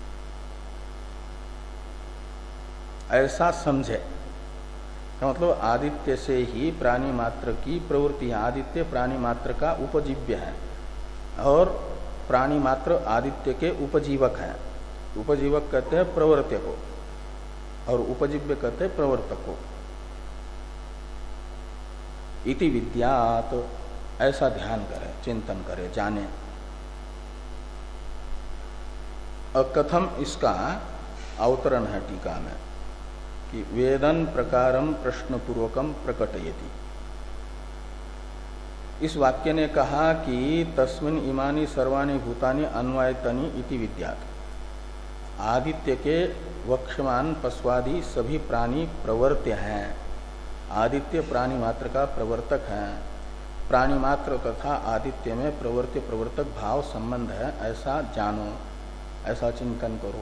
ऐसा समझे। का मतलब आदित्य से ही प्राणी मात्र की प्रवृत्ति है, आदित्य प्राणी मात्र का उपजीव्य है और प्राणी मात्र आदित्य के उपजीवक है। उपजीवक कहते हैं प्रवर्त्य को और उपजीव्य कहते हैं प्रवर्तक को। इति विद्यात, ऐसा ध्यान करे, चिंतन करे, जाने। और कथम इसका अवतरण है टीका में कि वेदन प्रकारम प्रश्न पूर्वकम प्रकटयति। इस वाक्य ने कहा कि तस्मिन् इमानि सर्वाणि भूतानि अन्वयतनि इति विद्यात्। आदित्य के वक्षमान पश्वादि सभी प्राणी प्रवर्त्य हैं, आदित्य प्राणी मात्र का प्रवर्तक है, प्राणी मात्र तथा आदित्य में प्रवर्त्य प्रवर्तक भाव संबंध है, ऐसा जानो, ऐसा चिंतन करो।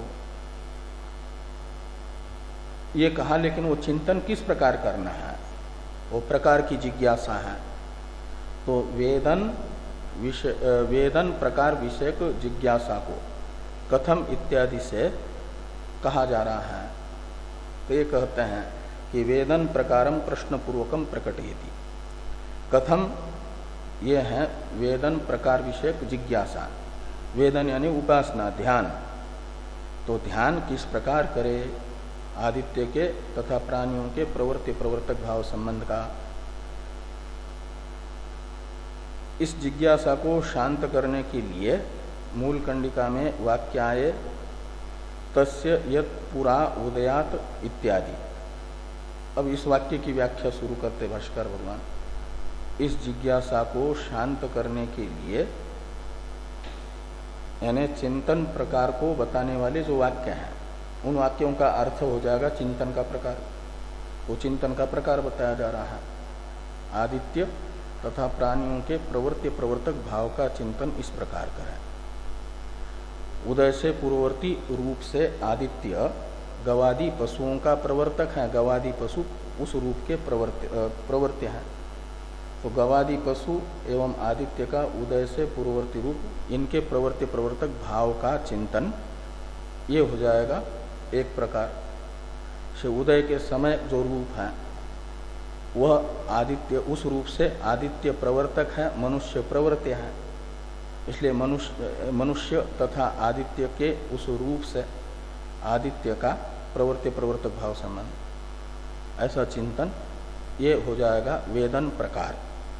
ये कहा, लेकिन वो चिंतन किस प्रकार करना है, वो प्रकार की जिज्ञासा है। तो वेदन विषय वेदन प्रकार विषयक जिज्ञासा को कथम इत्यादि से कहा जा रहा है। तो ये कहते हैं कि वेदन प्रकारम प्रश्न पूर्वकम प्रकटयति। कथम ये है वेदन प्रकार विषयक जिज्ञासा, वेदन यानी उपासना, ध्यान। तो ध्यान किस प्रकार करे आदित्य के तथा प्राणियों के प्रवृत्ति प्रवर्तक भाव संबंध का। इस जिज्ञासा को शांत करने के लिए मूल कंडिका में वाक्य आए तस्य यत् पुरा उदयात इत्यादि। अब इस वाक्य की व्याख्या शुरू करते भाष्कर भगवान। इस जिज्ञासा को शांत करने के लिए यानी चिंतन प्रकार को बताने वाले जो वाक्य हैं, उन वाक्यों का अर्थ हो जाएगा चिंतन का प्रकार। वो चिंतन का प्रकार बताया जा रहा है, आदित्य तथा प्राणियों के प्रवृत्ति प्रवर्तक भाव का चिंतन इस प्रकार का है। उदय से पूर्ववर्ती रूप से आदित्य गवादि पशुओं का प्रवर्तक है, गवादि पशु उस रूप के प्रवर्त्य प्रवर्त्य है। तो गवादि पशु एवं आदित्य का उदय से पूर्ववर्ती रूप, इनके प्रवर्त्य प्रवर्तक भाव का चिंतन ये हो जाएगा एक प्रकार से। उदय के समय जो रूप है वह आदित्य, उस रूप से आदित्य प्रवर्तक है, मनुष्य प्रवर्त्य है, इसलिए मनुष्य मनुष्य तथा आदित्य के उस रूप से आदित्य का प्रवर्त्य प्रवर्तक भाव संबंध, ऐसा चिंतन ये हो जाएगा वेदन प्रकार।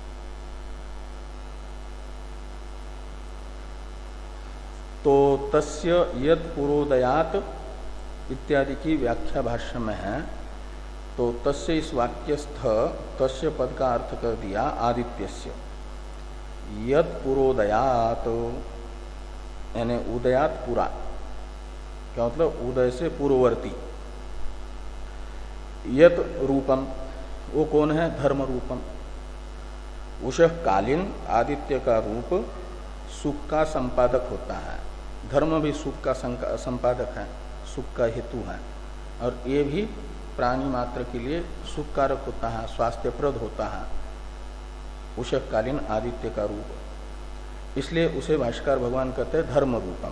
तो तस्य यत् पुरोदयात इत्यादि की व्याख्या भाष्य में है। तो तस्य इस वाक्यस्थ तस्य पद का अर्थ कर दिया आदित्यस्य। यत् पुरोदयात यानी उदयात पुरा, क्या मतलब उदय से पूर्ववर्ती। यत् रूपम, वो कौन है, धर्म रूपम। उषः कालीन आदित्य का रूप सुख का संपादक होता है, धर्म भी सुख का संपादक है, सुख का हेतु है, और ये भी प्राणी मात्र के लिए सुख कारक होता है, स्वास्थ्यप्रद होता है उषःकालीन आदित्य का रूप। इसलिए उसे भाष्कर भगवान कहते हैं धर्म रूपम।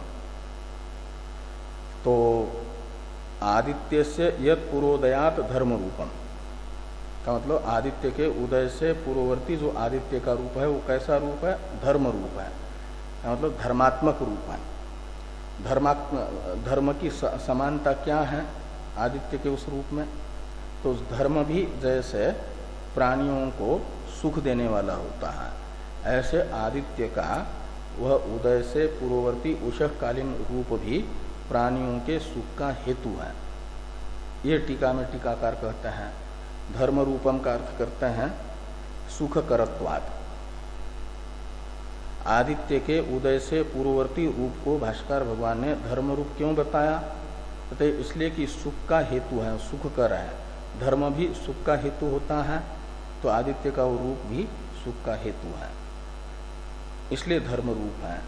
तो आदित्य से यत् पूर्वोदयात धर्म रूपम का मतलब आदित्य के उदय से पूर्ववर्ती जो आदित्य का रूप है वो कैसा रूप है, धर्म रूप है, का मतलब धर्मात्मक रूप है। धर्मात्म धर्म की समानता क्या है आदित्य के उस रूप में, तो उस धर्म भी जैसे प्राणियों को सुख देने वाला होता है, ऐसे आदित्य का वह उदय से पूर्ववर्ती उषःकालीन रूप भी प्राणियों के सुख का हेतु है। ये टीका में टीकाकार कहते हैं। धर्म रूपम का अर्थ करते हैं सुख करत्वात्। आदित्य के उदय से पूर्ववर्ती रूप को भाष्कर भगवान ने धर्म रूप क्यों बताया? तो इसलिए कि सुख का हेतु है, सुख कर है। धर्म भी सुख का हेतु होता है, तो आदित्य का वो रूप भी सुख का हेतु है, इसलिए धर्म रूप है।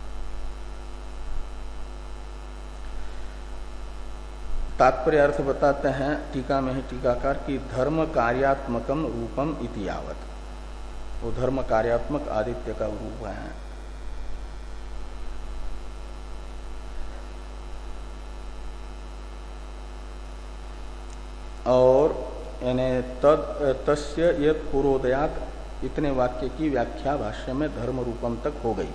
तात्पर्य अर्थ बताते हैं टीका में ही टीकाकार की धर्म कार्यात्मकम रूपम इति यावत्। वो धर्म कार्यात्मक आदित्य का रूप है। और यानी तद तस्य यत् पूर्वोदयात्, इतने वाक्य की व्याख्या भाष्य में धर्म रूपम तक हो गई।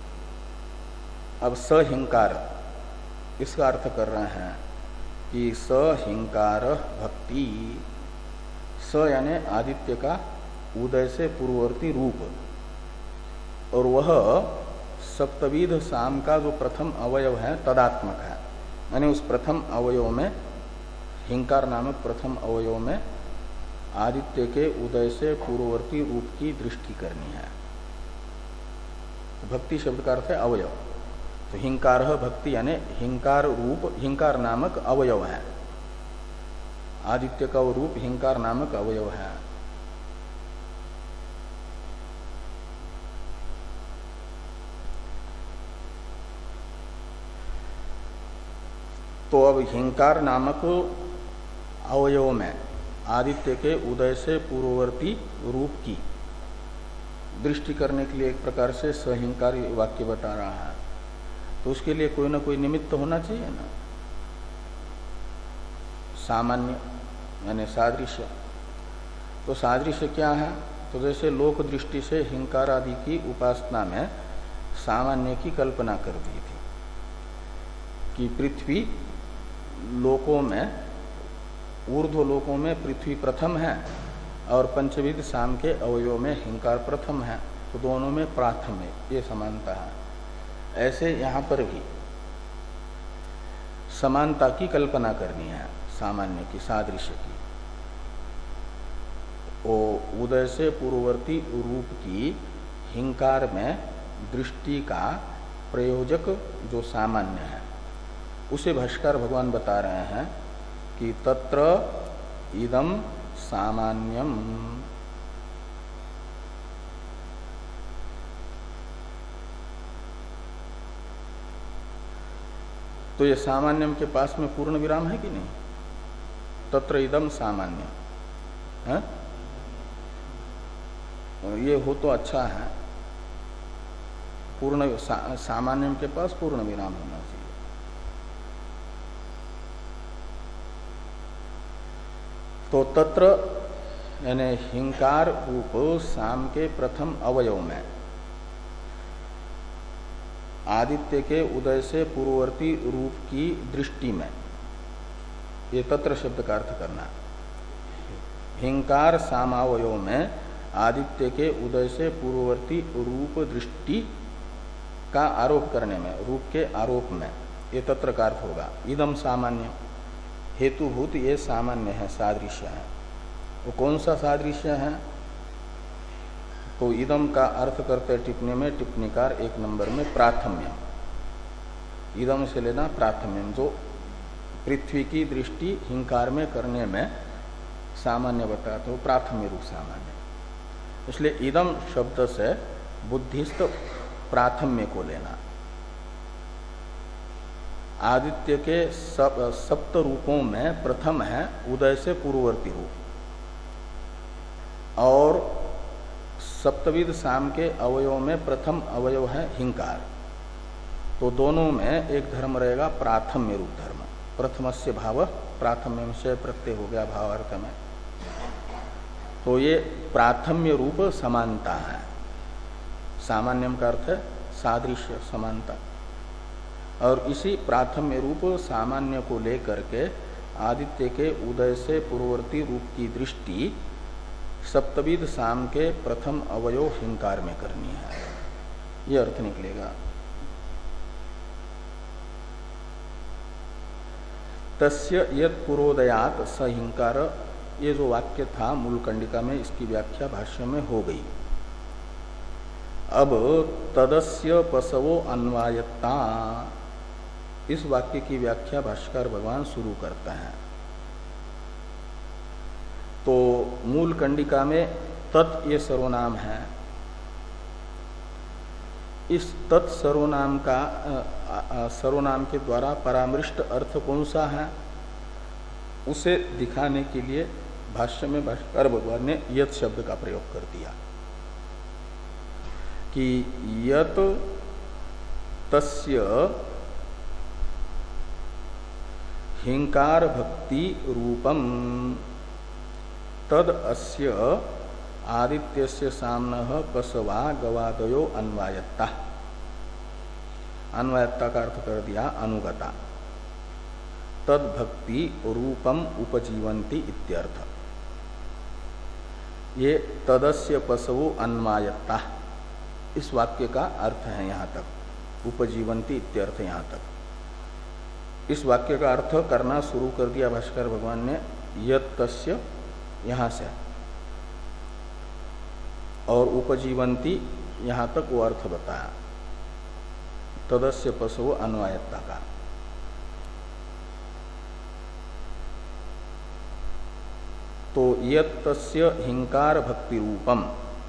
अब सहिंकार इसका अर्थ कर रहे हैं कि सहिंकार भक्ति, स यानी आदित्य का उदय से पूर्ववर्ती रूप, और वह सप्तविध साम का जो प्रथम अवयव है तदात्मक है। यानी उस प्रथम अवयव में, हिंकार नामक प्रथम अवयव में आदित्य के उदय से पूर्ववर्ती रूप की दृष्टि करनी है। भक्ति शब्द का अर्थ है अवयव। तो हिंकार भक्ति यानी हिंकार रूप, हिंकार नामक अवयव है। आदित्य का वो रूप हिंकार नामक अवयव है। तो अब हिंकार नामक अवयव में आदित्य के उदय से पूर्ववर्ती रूप की दृष्टि करने के लिए एक प्रकार से सहिंकार वाक्य बता रहा है। तो उसके लिए कोई ना कोई निमित्त होना चाहिए ना, सामान्य यानी सादृश्य। तो सादृश्य क्या है? तो जैसे लोक दृष्टि से हिंकार आदि की उपासना में सामान्य की कल्पना कर दी थी कि पृथ्वी लोकों में, ऊर्ध्व लोकों में पृथ्वी प्रथम है और पंचविध साम के अवयव में हिंकार प्रथम है, तो दोनों में प्राथम है, ये समानता है। ऐसे यहाँ पर भी समानता की कल्पना करनी है, सामान्य की, सादृश्य की। वो उदय से पूर्ववर्ती रूप की हिंकार में दृष्टि का प्रयोजक जो सामान्य है, उसे भाष्कर भगवान बता रहे हैं कि तत्र इदम सामान्यम। तो ये सामान्यम के पास में पूर्ण विराम है कि नहीं? तत्र इदम सामान्य है? ये हो तो अच्छा है। पूर्ण सा, सामान्यम के पास पूर्ण विराम होना चाहिए। तो तत्र यानी हिंकार रूप साम के प्रथम अवयव में आदित्य के उदय से पूर्ववर्ती रूप की दृष्टि में, ये तत्र शब्द का अर्थ करना। हिंकार सामावयव में आदित्य के उदय से पूर्ववर्ती रूप दृष्टि का आरोप करने में, रूप के आरोप में, ये तत्र का अर्थ होगा। इदम सामान्य हेतुभूत ये सामान्य है, सादृश्य है। वो कौन सा सादृश्य है? तो इदम का अर्थ करते टिप्पणी में टिप्पणीकार एक नंबर में प्राथम्यम, इदम से लेना प्राथम्यम, जो पृथ्वी की दृष्टि हिंकार में करने में सामान्य बताते हो, प्राथम्य रूप सामान्य। इसलिए इदम शब्द से बुद्धिस्थ प्राथम्य को लेना। आदित्य के सप, सप्त रूपों में प्रथम है उदय से पूर्ववर्ती रूप, और सप्तविध साम के अवयव में प्रथम अवयव है हिंकार। तो दोनों में एक धर्म रहेगा प्राथम्य रूप धर्म। प्रथमस्य भाव प्राथम्य से प्रत्यय हो गया भावार्थ में। तो ये प्राथम्य रूप समानता है। सामान्यम का अर्थ है सादृश्य, समानता। और इसी प्राथम्य रूप सामान्य को लेकर के आदित्य के उदय से पूर्ववर्ती रूप की दृष्टि सप्तविध साम के प्रथम अवयव हिंकार में करनी है। यह अर्थ निकलेगा। तस्य यत् पुरोदयात स हिंकार, ये जो वाक्य था मूल कंडिका में, इसकी व्याख्या भाष्य में हो गई। अब तदस्य पशवो अन्वायत्ता, इस वाक्य की व्याख्या भाष्यकार भगवान शुरू करते हैं। तो मूल कंडिका में तत् ये सर्वनाम है। इस तत् सर्वनाम का सर्वनाम के द्वारा परामृष्ट अर्थ कौन सा है, उसे दिखाने के लिए भाष्य में भाष्यकार भगवान ने यत् शब्द का प्रयोग कर दिया कि यत् तस्य हिंकार भक्ति रूपम तद अस्य आदित्यस्य साम्नः पशवा गवादयो अन्वायत्ता। अन्वायत्ता का अर्थ कर दिया अनुगता। तद भक्ति रूपम उपजीवंती इत्यर्थ। ये तदस्य पशवो अन्वायत्ता इस वाक्य का अर्थ है यहाँ तक। उपजीवंती इत्यर्थ यहाँ तक इस वाक्य का अर्थ करना शुरू कर दिया भाष्कर भगवान ने यत् तस्य यहाँ से, और उपजीवंती यहाँ तक वो अर्थ बताया तदस्य पशवो अन्वायत्ता का। तो यत् तस्य हिंकार भक्ति रूपम,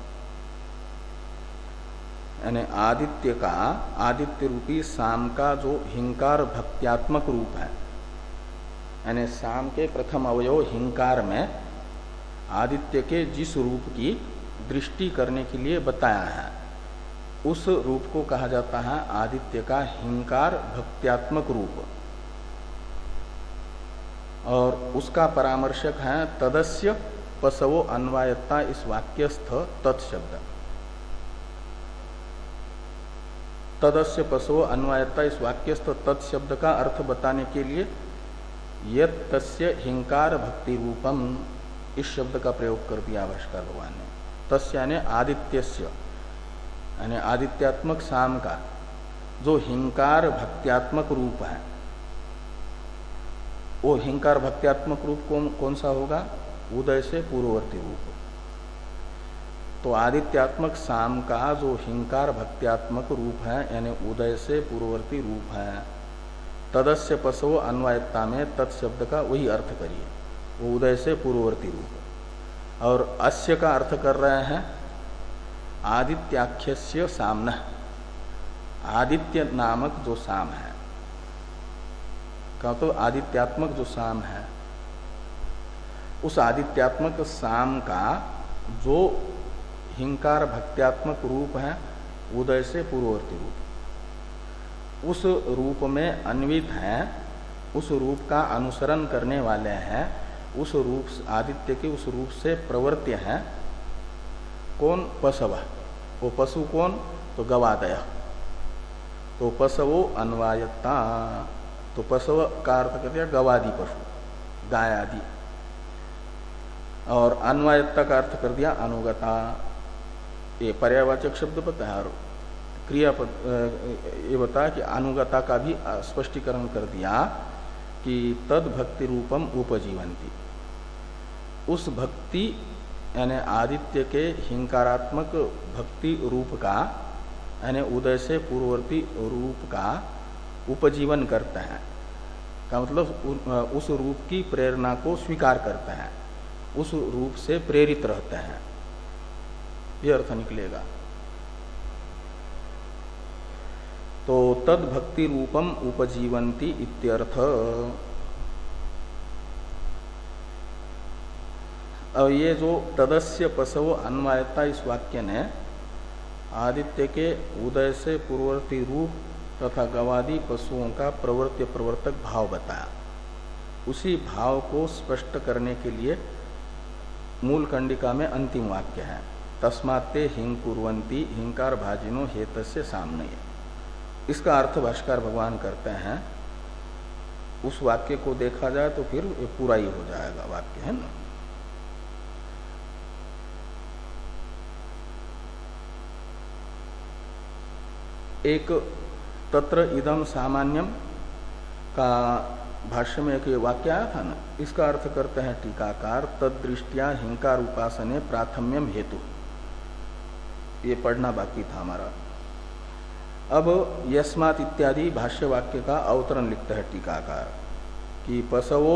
यानी आदित्य का, आदित्य रूपी साम का जो हिंकार भक्त्यात्मक रूप है, यानी साम के प्रथम अवयव हिंकार में आदित्य के जिस रूप की दृष्टि करने के लिए बताया है, उस रूप को कहा जाता है आदित्य का हिंकार भक्त्यात्मक रूप। और उसका परामर्शक है तदस्य पशवो अन्वायत्ता इस वाक्यस्थ तत्शब्द। तदस्य पशवो अन्वायत्ता इस वाक्यस्थ तत्शब्द का अर्थ बताने के लिए यत् तस्य हिंकार भक्ति रूपम इस शब्द का प्रयोग कर दिया भाष्कर भगवान ने। तस्य यानी आदित्यस्य, यानी आदित्यात्मक साम का जो हिंकार भक्त्यात्मक रूप है, वो हिंकार भक्त्यात्मक रूप कौन कौन सा होगा? उदय से पूर्ववर्ती रूप। तो आदित्यात्मक साम का जो हिंकार भक्त्यात्मक रूप है, यानी उदय से पूर्ववर्ती रूप है, तदस्य पशवो अन्वायत्ता में तत्शब्द का वही अर्थ करिए, वो उदय से पूर्ववर्ती रूप। और अस्य का अर्थ कर रहे हैं आदित्याख्यस्य सामना, आदित्य नामक जो साम है, कहा तो आदित्यात्मक जो साम है, उस आदित्यात्मक साम का जो हिंकार भक्त्यात्मक रूप है उदय से पूर्ववर्ती रूप, उस रूप में अन्वित है, उस रूप का अनुसरण करने वाले हैं, उस रूप आदित्य के उस रूप से प्रवर्त्य है कौन? पशव। वो पशु कौन? तो गवादय। तो पशवो अन्वायत्ता, तो पशव का अर्थ कर दिया गवादि पशु, गाय आदि। और अन्वायत्ता का अर्थ कर दिया अनुगता। ये पर्यायवाचक शब्द पता है, और क्रिया ये बताया कि अनुगता का भी स्पष्टीकरण कर दिया कि तद भक्ति रूपम उपजीवंती, उस भक्ति यानी आदित्य के हिंकारात्मक भक्ति रूप का, यानी उदय से पूर्ववर्ती रूप का उपजीवन करते हैं, का मतलब उस रूप की प्रेरणा को स्वीकार करते हैं, उस रूप से प्रेरित रहते हैं, यह अर्थ निकलेगा। तो तद भक्ति रूपम उपजीवंती इत्यर्थ। और ये जो तदस्य पशवो अन्वायत्ता इस वाक्य ने आदित्य के उदय से पूर्ववर्ती रूप तथा गवादि पशुओं का प्रवर्त्य प्रवर्तक भाव बताया। उसी भाव को स्पष्ट करने के लिए मूल कंडिका में अंतिम वाक्य है तस्मात्ते हिंग कुर्वन्ति हिंकार भाजिनो हेतस्य सामने। इसका अर्थ भाष्कर भगवान करते हैं, उस वाक्य को देखा जाए तो फिर ये पूरा ही हो जाएगा वाक्य, है ना। एक तत्र इदम सामान्यम का भाष्य में एक वाक्य आया था ना, इसका अर्थ करते हैं टीकाकार, तदृष्टिया हिंकार उपासने प्राथम्यम हेतु। ये पढ़ना बाकी था हमारा। अब यस्मात् इत्यादि भाष्य वाक्य का अवतरण लिखते हैं टीकाकार कि पशवो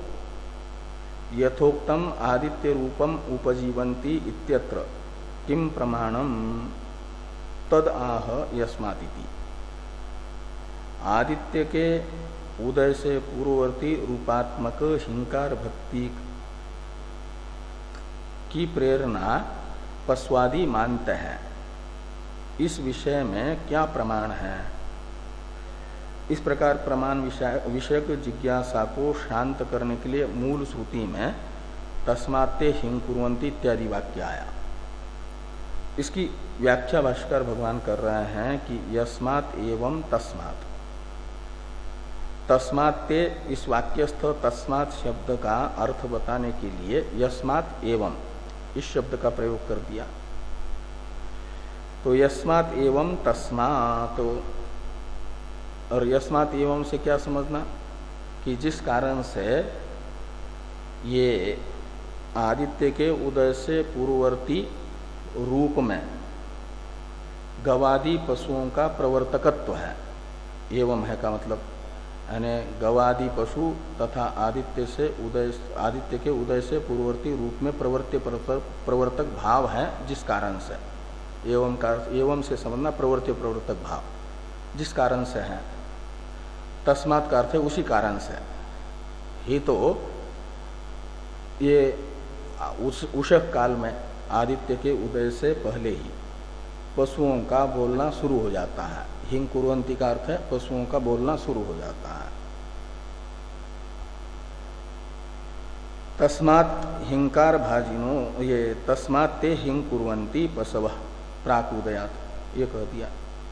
यथोक्तम आदित्य रूपम उपजीवंती इत्यत्र किम प्रमाणम तद आह यस्मात् इति। आदित्य के उदय से पूर्ववर्ती रूपात्मक हिंकार भक्ति की प्रेरणा पश्वादि मानते हैं, इस विषय में क्या प्रमाण है। इस प्रकार प्रमाण विषय विषयक जिज्ञासा को शांत करने के लिए मूल श्रुति में तस्मात्ते हिंग कुर्वन्ति इत्यादि वाक्य आया। इसकी व्याख्या भाष्कर भगवान कर रहे हैं कि यस्मात् एवं तस्मात्। तस्मात्ते इस वाक्यस्थ तस्मात् शब्द का अर्थ बताने के लिए यस्मात् एवं इस शब्द का प्रयोग कर दिया। तो यस्मात् एवं तस्मात्, और यस्मात् एवं से क्या समझना कि जिस कारण से ये आदित्य के उदय से पूर्ववर्ती रूप में गवादि पशुओं का प्रवर्तकत्व है। एवं है का मतलब यानी गवादि पशु तथा आदित्य से उदय आदित्य के उदय से पूर्ववर्ती रूप में प्रवर्त्य प्रवर्तक भाव है, जिस कारण से एवं का एवं से समझना प्रवर्त्य प्रवर्तक भाव जिस कारण से है। तस्मात् का अर्थ है उसी कारण से ही तो ये उस उषक काल में आदित्य के उदय से पहले ही पशुओं का बोलना शुरू हो जाता है। हिंग कुर्वन्ति का अर्थ है पशुओं का बोलना शुरू हो जाता है। तस्मात् हिंकार भाजिनो, ये तस्मात् ते हिंग कुर्वन्ति पशवः प्राक उदयात, ये कह दिया।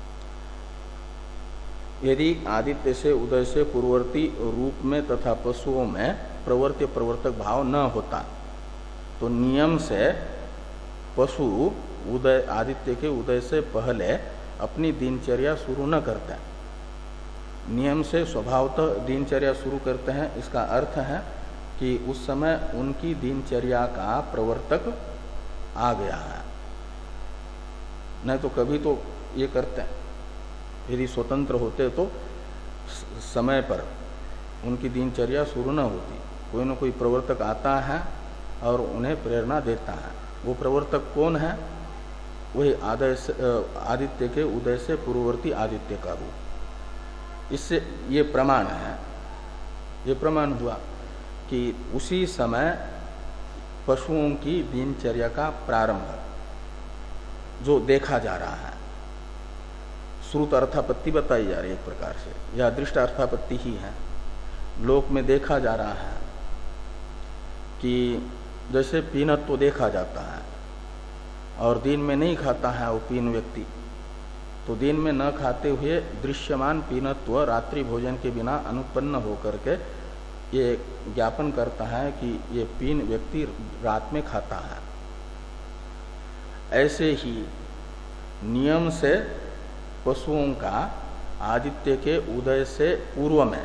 यदि आदित्य से उदय से पूर्ववर्ती रूप में तथा पशुओं में प्रवर्त्य प्रवर्तक भाव न होता तो नियम से पशु उदय आदित्य के उदय से पहले अपनी दिनचर्या शुरू न करते, नियम से स्वभावतः दिनचर्या शुरू करते हैं। इसका अर्थ है कि उस समय उनकी दिनचर्या का प्रवर्तक आ गया है, नहीं तो कभी तो ये करते हैं। यदि स्वतंत्र होते तो समय पर उनकी दिनचर्या शुरू न होती, कोई न कोई प्रवर्तक आता है और उन्हें प्रेरणा देता है। वो प्रवर्तक कौन है? वही आदित्य के उदय से पूर्ववर्ती आदित्य का रूप। इससे ये प्रमाण है, ये प्रमाण हुआ कि उसी समय पशुओं की दिनचर्या का प्रारंभ जो देखा जा रहा है, श्रुत अर्थापत्ति बताई जा रही है एक प्रकार से, या दृष्ट अर्थापत्ति ही है। लोक में देखा जा रहा है कि जैसे पीनत तो देखा जाता है और दिन में नहीं खाता है वो पीन व्यक्ति, तो दिन में न खाते हुए दृश्यमान पीनत्व रात्रि भोजन के बिना अनुत्पन्न होकर के ये ज्ञापन करता है कि ये पीन व्यक्ति रात में खाता है। ऐसे ही नियम से पशुओं का आदित्य के उदय से पूर्व में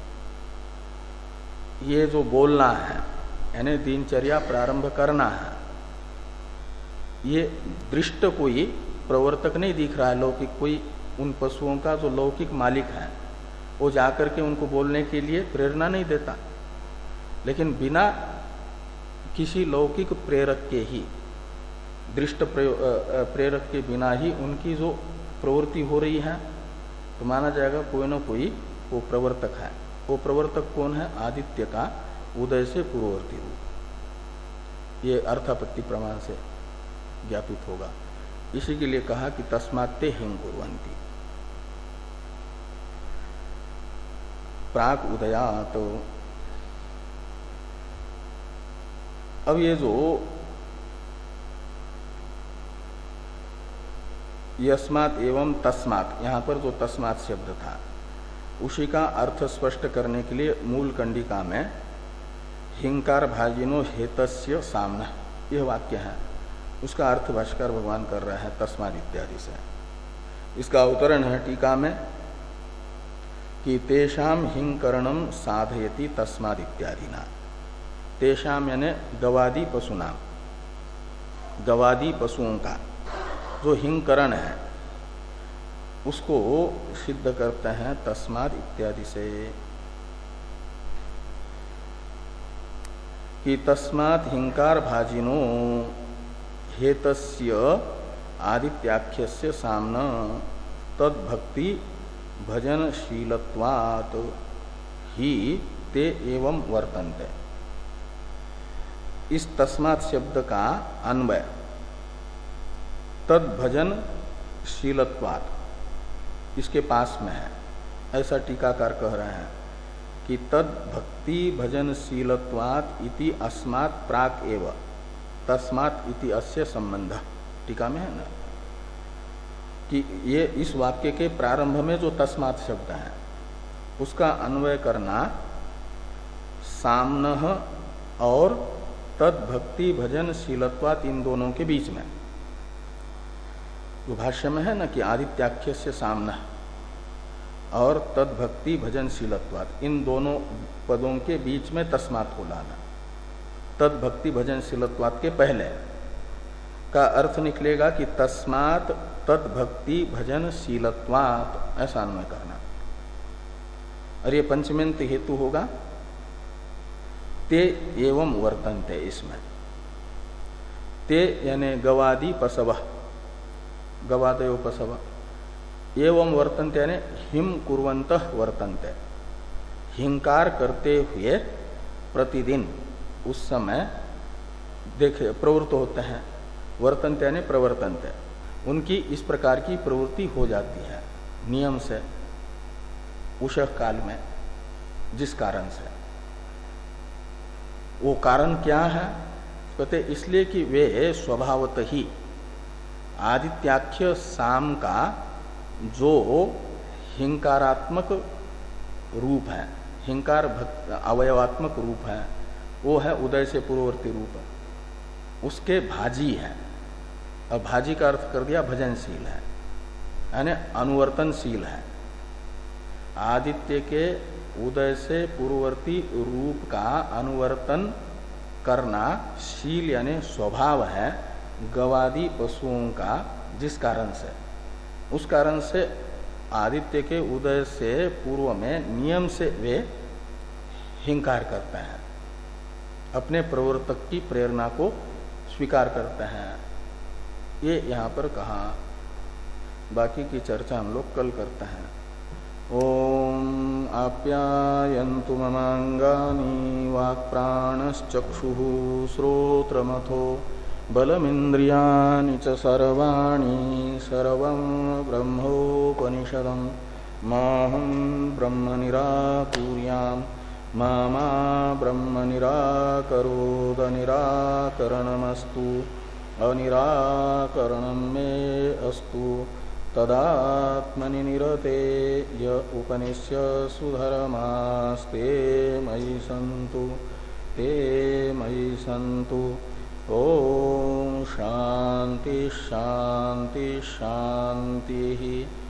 ये जो बोलना है यानी दिनचर्या प्रारंभ करना है, ये दृष्ट कोई प्रवर्तक नहीं दिख रहा है लौकिक, कोई उन पशुओं का जो लौकिक मालिक है वो जाकर के उनको बोलने के लिए प्रेरणा नहीं देता, लेकिन बिना किसी लौकिक प्रेरक के ही, दृष्ट प्रेरक के बिना ही उनकी जो प्रवृत्ति हो रही है तो माना जाएगा कोई न कोई वो प्रवर्तक है। वो प्रवर्तक कौन है? आदित्य का उदय से पूर्ववर्ती रूप। ये अर्थापत्ति प्रमाण से ज्ञापित होगा। इसी के लिए कहा कि तस्मात्ते हिंग कुर्वन्ति प्राक उदयात। तो अब ये जो यस्मात् एवं तस्मात्, यहाँ पर जो तस्मात् शब्द था उसी का अर्थ स्पष्ट करने के लिए मूल कंडिका में हिंकार भाजिनो हेतस्य सामना यह वाक्य है, उसका अर्थ भाष्कर भगवान कर रहे हैं तस्मात् इत्यादि से। इसका अवतरण है टीका में कि तेषाम हिंकरणम साधयति तस्माद इत्यादि ना। तेषाम यानी गवादी पशुनाम, गवादी पशुओं का जो हिंकरण है उसको सिद्ध करते हैं तस्माद इत्यादि से, कि तस्मात् हिंकार भाजिनो हेतस्य आदित्याख्यस्य सामना तद्भक्ति भजनशीलत्वात् ही ते एवं वर्तन्ते। इस तस्मात् शब्द का अन्वय तद्भजनशीलत्वात् इसके पास में है, ऐसा टीकाकार कह रहे हैं कि तद भक्ति भजनशीलत्वात् इति अस्मात् प्राक एव तस्मात् इति अस्य संबंध। टीका में है ना कि ये इस वाक्य के प्रारंभ में जो तस्मात् शब्द है उसका अन्वय करना सामनः और तद भक्ति भजनशीलत्वात् इन दोनों के बीच में। जो भाष्य में है ना कि आदित्याख्य से सामना और तद भक्ति भजनशीलत्वात्, इन दोनों पदों के बीच में तस्मात् को लाना। तद भक्ति भजनशीलत्वात् के पहले का अर्थ निकलेगा कि तस्मात् तद भक्ति भजनशीलत्वात्, ऐसा अन्वय करना। और ये पंचमेंत हेतु होगा ते एवं वर्तन्ते। इसमें ते यानी गवादी पशव, गवादयो पशव, एवं वर्तन्ते यानी हिम कुर्वन्तः वर्तन्ते, हिंकार करते हुए प्रतिदिन उस समय देखे प्रवृत्त होते हैं। वर्तन्ते यानी प्रवर्तन्ते, उनकी इस प्रकार की प्रवृत्ति हो जाती है नियम से उषः काल में। जिस कारण से, वो कारण क्या है कहते, इसलिए कि वे स्वभावत ही आदित्याख्य साम का जो हिंकारात्मक रूप है, हिंकार भक्त अवयवात्मक रूप है, वो है उदय से पूर्ववर्ती रूप, उसके भाजी है। और भाजी का अर्थ कर दिया भजनशील है, यानी अनुवर्तनशील है। आदित्य के उदय से पूर्ववर्ती रूप का अनुवर्तन करना शील यानी स्वभाव है गवादी पशुओं का। जिस कारण से, उस कारण से आदित्य के उदय से पूर्व में नियम से वे हिंकार करते हैं, अपने प्रवर्तक की प्रेरणा को स्वीकार करते हैं। ये यहाँ पर कहा, बाकी की चर्चा हम लोग कल करते हैं। ओम आप्यायन्तु ममांगानि वाक्प्राणश्चक्षुः श्रोत्रमथो बलमिन्द्रियाणि च सर्वाणि सर्वं ब्रह्मोपनिषदं माहं ब्रह्म निराकुर्यां मा मा ब्रह्म निराकरोद निराकरणमस्तु अनिराकरणं मे अस्तु तदात्मनि निरते य उपनिष्यसु धर्मास्ते मयि सन्तु ते मयि सन्तु। ओम शांति शांति शांति।